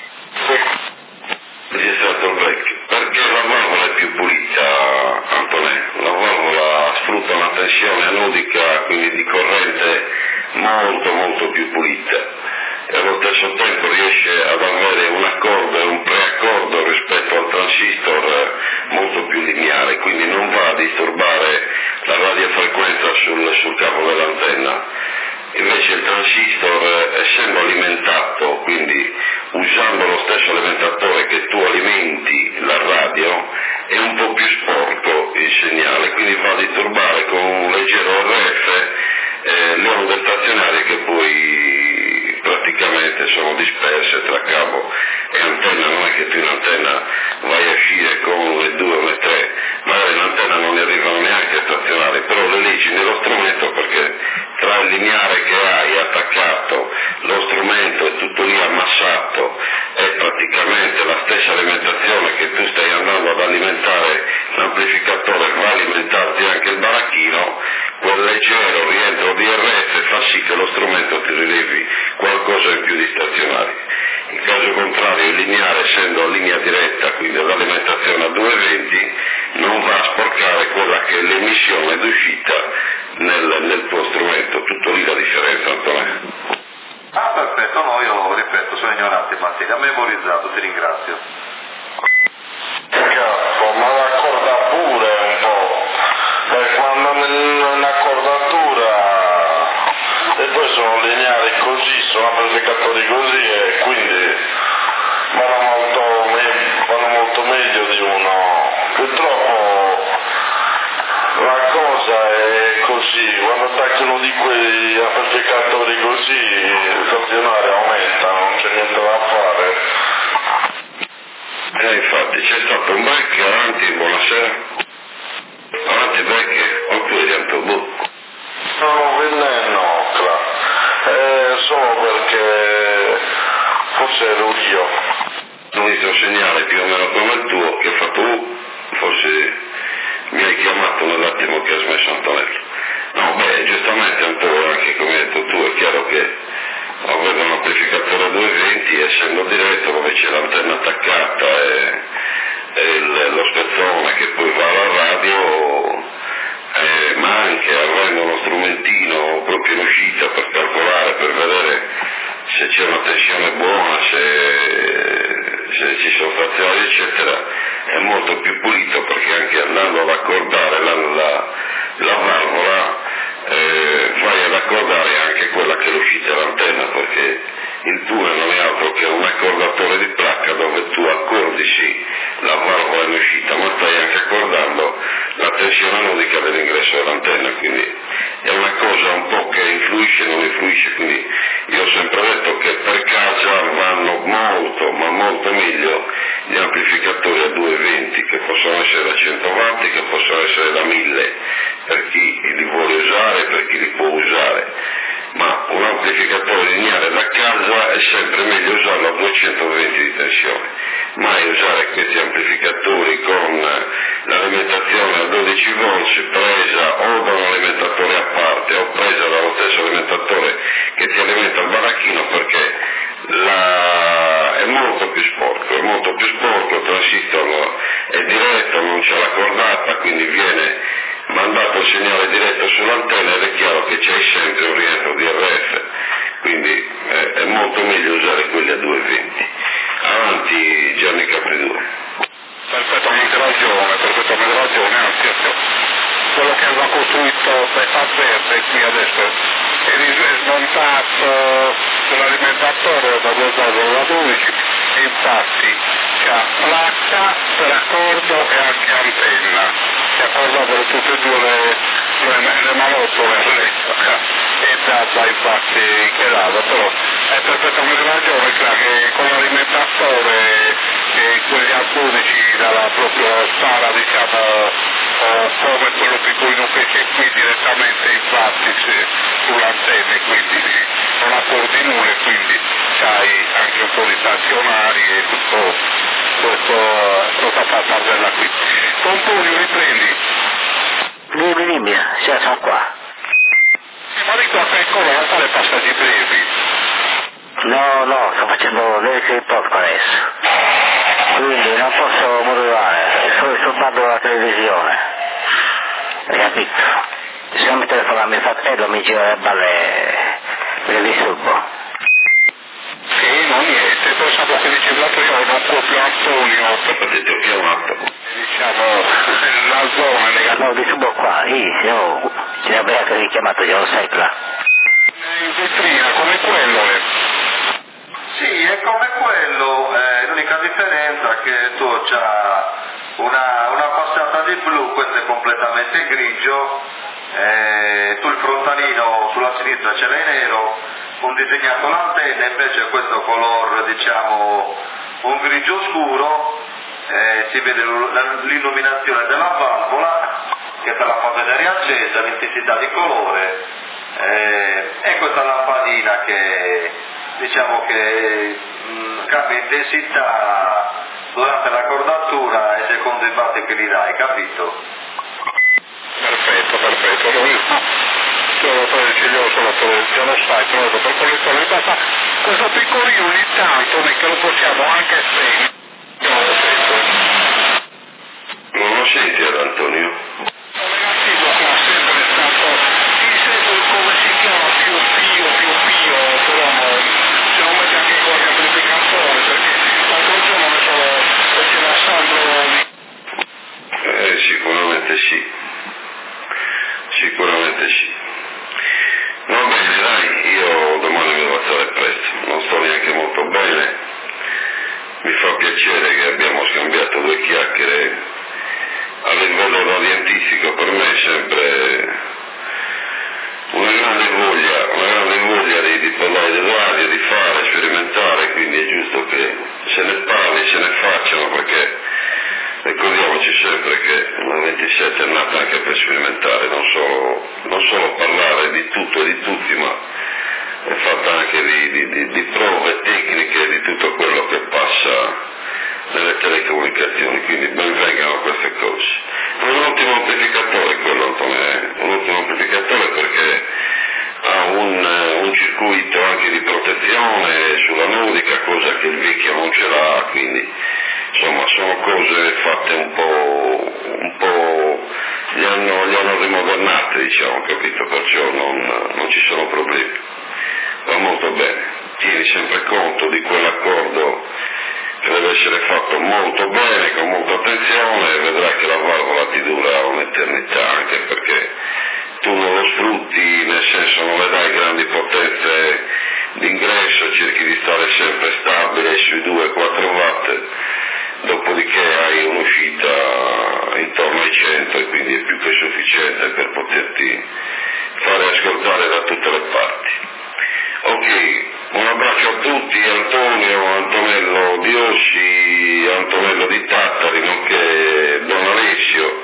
È stato il vecchio, perché la valvola è più pulita, Antonello, la valvola sfrutta una tensione anodica, quindi di corrente molto molto più pulita, e allo stesso tempo riesce ad avere un accordo e un preaccordo rispetto al transistor molto più lineare, quindi non va a disturbare la radiofrequenza sul cavo dell'antenna. Invece il transistor, essendo alimentato, quindi usando lo stesso alimentatore che tu alimenti la radio, è un po' più sporco il segnale, quindi va a disturbare con un leggero RF le onde stazionarie che poi praticamente sono disperse tra cavo e antenna. Non è che tu in antenna vai a uscire con le 2 o le 3, magari in antenna non ne arrivano neanche a stazionare, però le leggi nello strumento, perché tra il lineare che hai attaccato, lo strumento e qualcosa in più di stazionari. In caso contrario il lineare, essendo a linea diretta, quindi all'alimentazione a 220, non va a sporcare quella che è l'emissione d'uscita nel tuo strumento. Tutto lì la differenza, Antonio. Ah, perfetto, no, io ripeto, sono ignorante in materia, ha memorizzato, ti ringrazio. Cazzo, ma l'accorda pure un po', perché quando nell'accordatura e poi sono lineari così, sono amplificatori così e quindi vanno molto meglio di uno. Purtroppo la cosa è così, quando attacchi uno di quei amplificatori così il stazionario aumenta, non c'è niente da fare. Infatti c'è stato un break, avanti, buonasera. Avanti break, o tu eri Antonio? No, veneno, solo perché forse ero io. Ho visto un segnale più o meno come il tuo che ho fatto forse mi hai chiamato nell'attimo che ha smesso Antonello. No, beh, giustamente Antonio, anche come hai detto tu, è chiaro che avere un amplificatore a 220, essendo diretto dove c'è l'antenna attaccata e lo spezzone che poi va alla radio, ma anche avendo uno strumentino proprio in uscita per calcolare, per vedere se c'è una tensione buona, se ci sono stazionari eccetera, è molto più pulito, perché anche andando ad accordare la valvola vai ad accordare anche quella che è l'uscita dell'antenna, perché il tunnel non è altro che un accordatore di placca dove tu accordi sì la valvola in uscita, ma stai anche accordando la tensione anodica dell'ingresso dell'antenna, quindi è una cosa un po' che influisce e non influisce. Quindi io ho sempre detto che per casa vanno molto, ma molto meglio gli amplificatori a 220, che possono essere da 100 watt, che possono essere da 1000, per chi li vuole usare, per chi li può usare, ma un amplificatore lineare da casa è sempre meglio usarlo a 220 di tensione, mai usare questi amplificatori con l'alimentazione a 12 volts presa o da un alimentatore a parte o presa dallo stesso alimentatore che ti alimenta il baracchino, perché è molto più sporco, il transistor è diretto, non c'è la cordata, quindi viene mandato il segnale diretto sull'antenna ed è chiaro che c'è sempre un rientro di RF, quindi è molto meglio usare quelli a 220. Avanti Gianni Capridure. Perfettamente ragione, anzi quello che aveva costruito Beta Verde qui adesso è smontato sull'alimentatore da 2 da 12 e infatti c'ha placca per accordo e anche antenna che accordavano tutte e due le manoppole all'epoca e data infatti che dava, però è perfettamente ragione, che con l'alimentatore e quelli a 12 dalla proprio spara diciamo come quello piccolino che c'è qui direttamente infatti sull'antenna, quindi non accordi nulla, quindi c'hai anche un po' di stazionari e tutto questa pappardella qui. Pomponio, riprendi? Dimmi, sì, sono qua. Ma ricorda che non fare passaggi brevi. No, sto facendo delle report adesso. Quindi non posso modulare, sto disturbando la televisione. Hai capito? Se non mi telefono a mio fratello mi gira le balle del disturbo. Sì, no niente, pensavo che dicevi l'altro io non proprio Antonio. Ti ho chiamato. Diciamo, la zona negativa. No, disturbo qua, no, ci aveva che richiamato, glielo sai là. In vetrina, come quello Sì, è come quello, l'unica differenza è che tu c'ha una passata di blu, questo è completamente grigio, tu il frontalino sulla sinistra ce l'hai nero, un disegnato l'antenna, invece questo color diciamo un grigio scuro, si vede l'illuminazione della valvola che te la fa vedere accesa, l'intensità di colore, e questa lampadina che diciamo che cambia intensità durante la cordatura e secondo i vatti che gli dai, capito? Perfetto, io ce l'ho solo per lo sai, però per collezione basta questo piccolino ogni tanto che lo possiamo anche spegnere. Non lo senti ad Antonio? Negativo qua sempre è stato, sì, sempre come si chiama, più pio, però se non mette anche qualche amplificatore, perché l'altro giorno c'era Sandro. Sicuramente sì. Va bene, dai, io domani mi devo alzare presto, non sto neanche molto bene, mi fa piacere che abbiamo scambiato due chiacchiere. A livello radiantistico per me è sempre una grande voglia di parlare di radio, di fare, sperimentare, quindi è giusto che se ne parli, se ne facciano, perché ricordiamoci sempre che la 27 è nata anche per sperimentare, non solo parlare di tutto e di tutti, ma è fatta anche di prove tecniche di tutto quello che passa nelle telecomunicazioni, quindi ben vengano queste cose. È un ottimo amplificatore quello, Antonio, un ottimo amplificatore perché ha un circuito anche di protezione sulla nodica, cosa che il vecchio non ce l'ha, quindi insomma sono cose fatte un po' li hanno rimodernate, diciamo, capito, perciò non ci sono problemi, va molto bene. Tieni sempre conto di quell'accordo che deve essere fatto molto bene, con molta attenzione, e vedrai che la valvola ti dura un'eternità, anche perché tu non lo sfrutti, nel senso non le dai grandi potenze d'ingresso, cerchi di stare sempre stabile sui 2-4 watt, dopodiché hai un'uscita intorno ai 100 e quindi è più che sufficiente per poterti fare ascoltare da tutte le parti. Ok, un abbraccio a tutti, Antonello Biossi, Antonello di Tattari, nonché Don Alessio.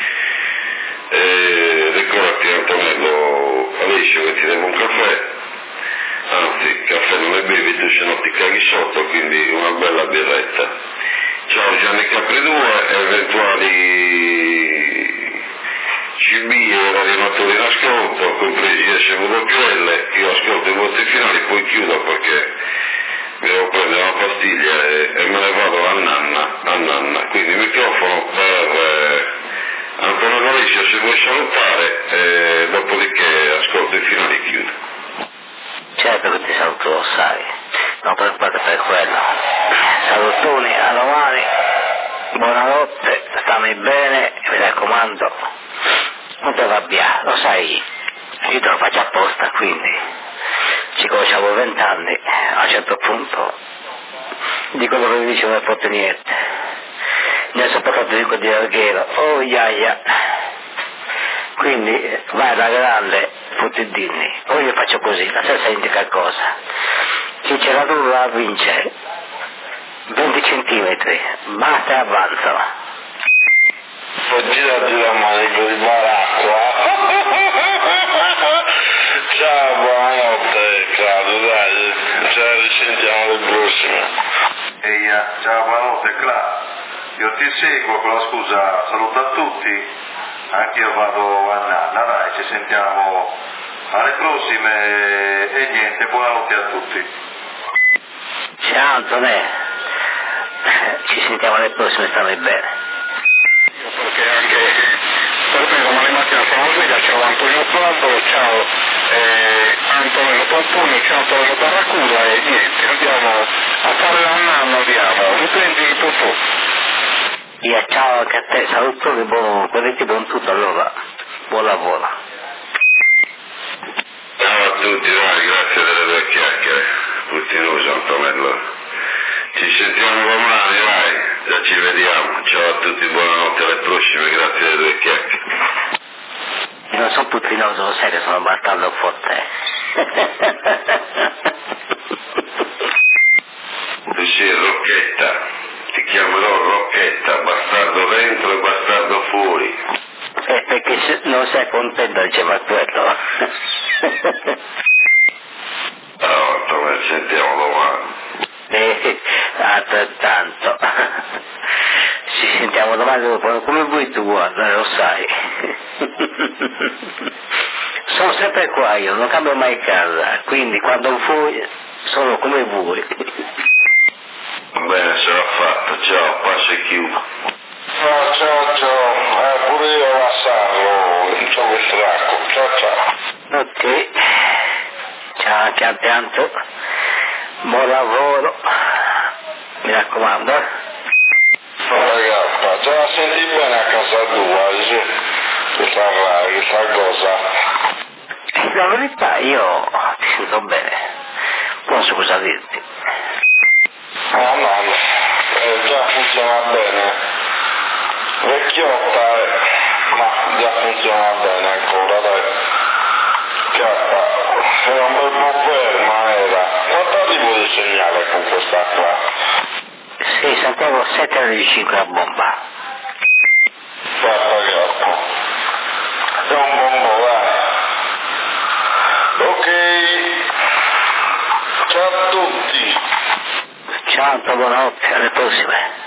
Ricordati Alessio che ti devo un caffè, anzi caffè non ne bevi tu se no ti caghi sotto, quindi una bella birretta. Ciao Gianni Capri 2, eventuali CB e radioamatori in ascolto, compresi SWL, io ascolto i vostri finali, poi chiudo perché mi devo prendere una pastiglia e me ne vado a nanna. Quindi microfono per Antonio Alessio se vuoi salutare, dopodiché ascolto i finali e chiudo. Certo che ti saluto, lo sai, non preoccupate per quello. Salutoni, a domani, buonanotte, stammi bene, mi raccomando, non ti arrabbiare, lo sai, io te lo faccio apposta, quindi ci conosciamo 20 anni, a un certo punto di quello che mi dice non è fatto niente, ne ho sopportato di quel di Alghero, oh iaia, quindi vai da grande, puttidini, o io faccio così, la stessa indica cosa, chi ce la dura vince, 20 centimetri, basta e avanza. Gira manico di baracco. Ciao, buonanotte Claudio, dai, ci risentiamo le prossime. Eia, ciao, buonanotte Claudio. Io ti seguo con la scusa, saluto a tutti, anch'io vado a Nanna, dai, ci sentiamo alle prossime e niente, buonanotte a tutti. Ciao Antonè. Ci sentiamo alle prossime, stammi bene. Perché anche per me domani mattina sono sveglia, ciao Antonio Flandro, ciao Antonio Pantone, ciao Antonio Barracuda e niente, andiamo a fare la nanna, andiamo, riprendi tutto. Io ciao anche a te, salutoni, buon tutto allora, buon lavoro. Ciao a tutti, dai, grazie delle due chiacchiere, puttinoso Antonello. Ci sentiamo domani, dai, già ci vediamo. Ciao a tutti, buonanotte, alle prossime, grazie alle due chiacchiere. Io non sono puttinoso, lo sai che sono bastardo forte. Tu sei Rocchetta, ti chiamerò Rocchetta, bastardo dentro e bastardo fuori. Perché non sei contento diceva quello. Ciao Antonello, ci sentiamo domani. Altrettanto. Ci sentiamo domani dopo, come vuoi tu, guarda, lo sai. Sono sempre qua io, non cambio mai casa, quindi quando vuoi Sono come voi. Bene, sarà fatto, ciao, passo e chiudo. Ciao, pure io la salvo, non so che stracco, ciao. Ok, ciao anche a tanto, buon lavoro, mi raccomando. Ragazza, già la senti bene a casa tua, questa cosa? La verità io ti sento bene, non so cosa dirti. No, già funziona bene, vecchiotta, ma già funziona bene ancora, dai. Era un bel po' ferma, era. Quanto tipo di segnale con questa qua? Sì, sentiamo 7,5 la bomba. Guarda capo. È un bombo, dai. Ok. Ciao a tutti. Ciao, buonanotte, alle prossime.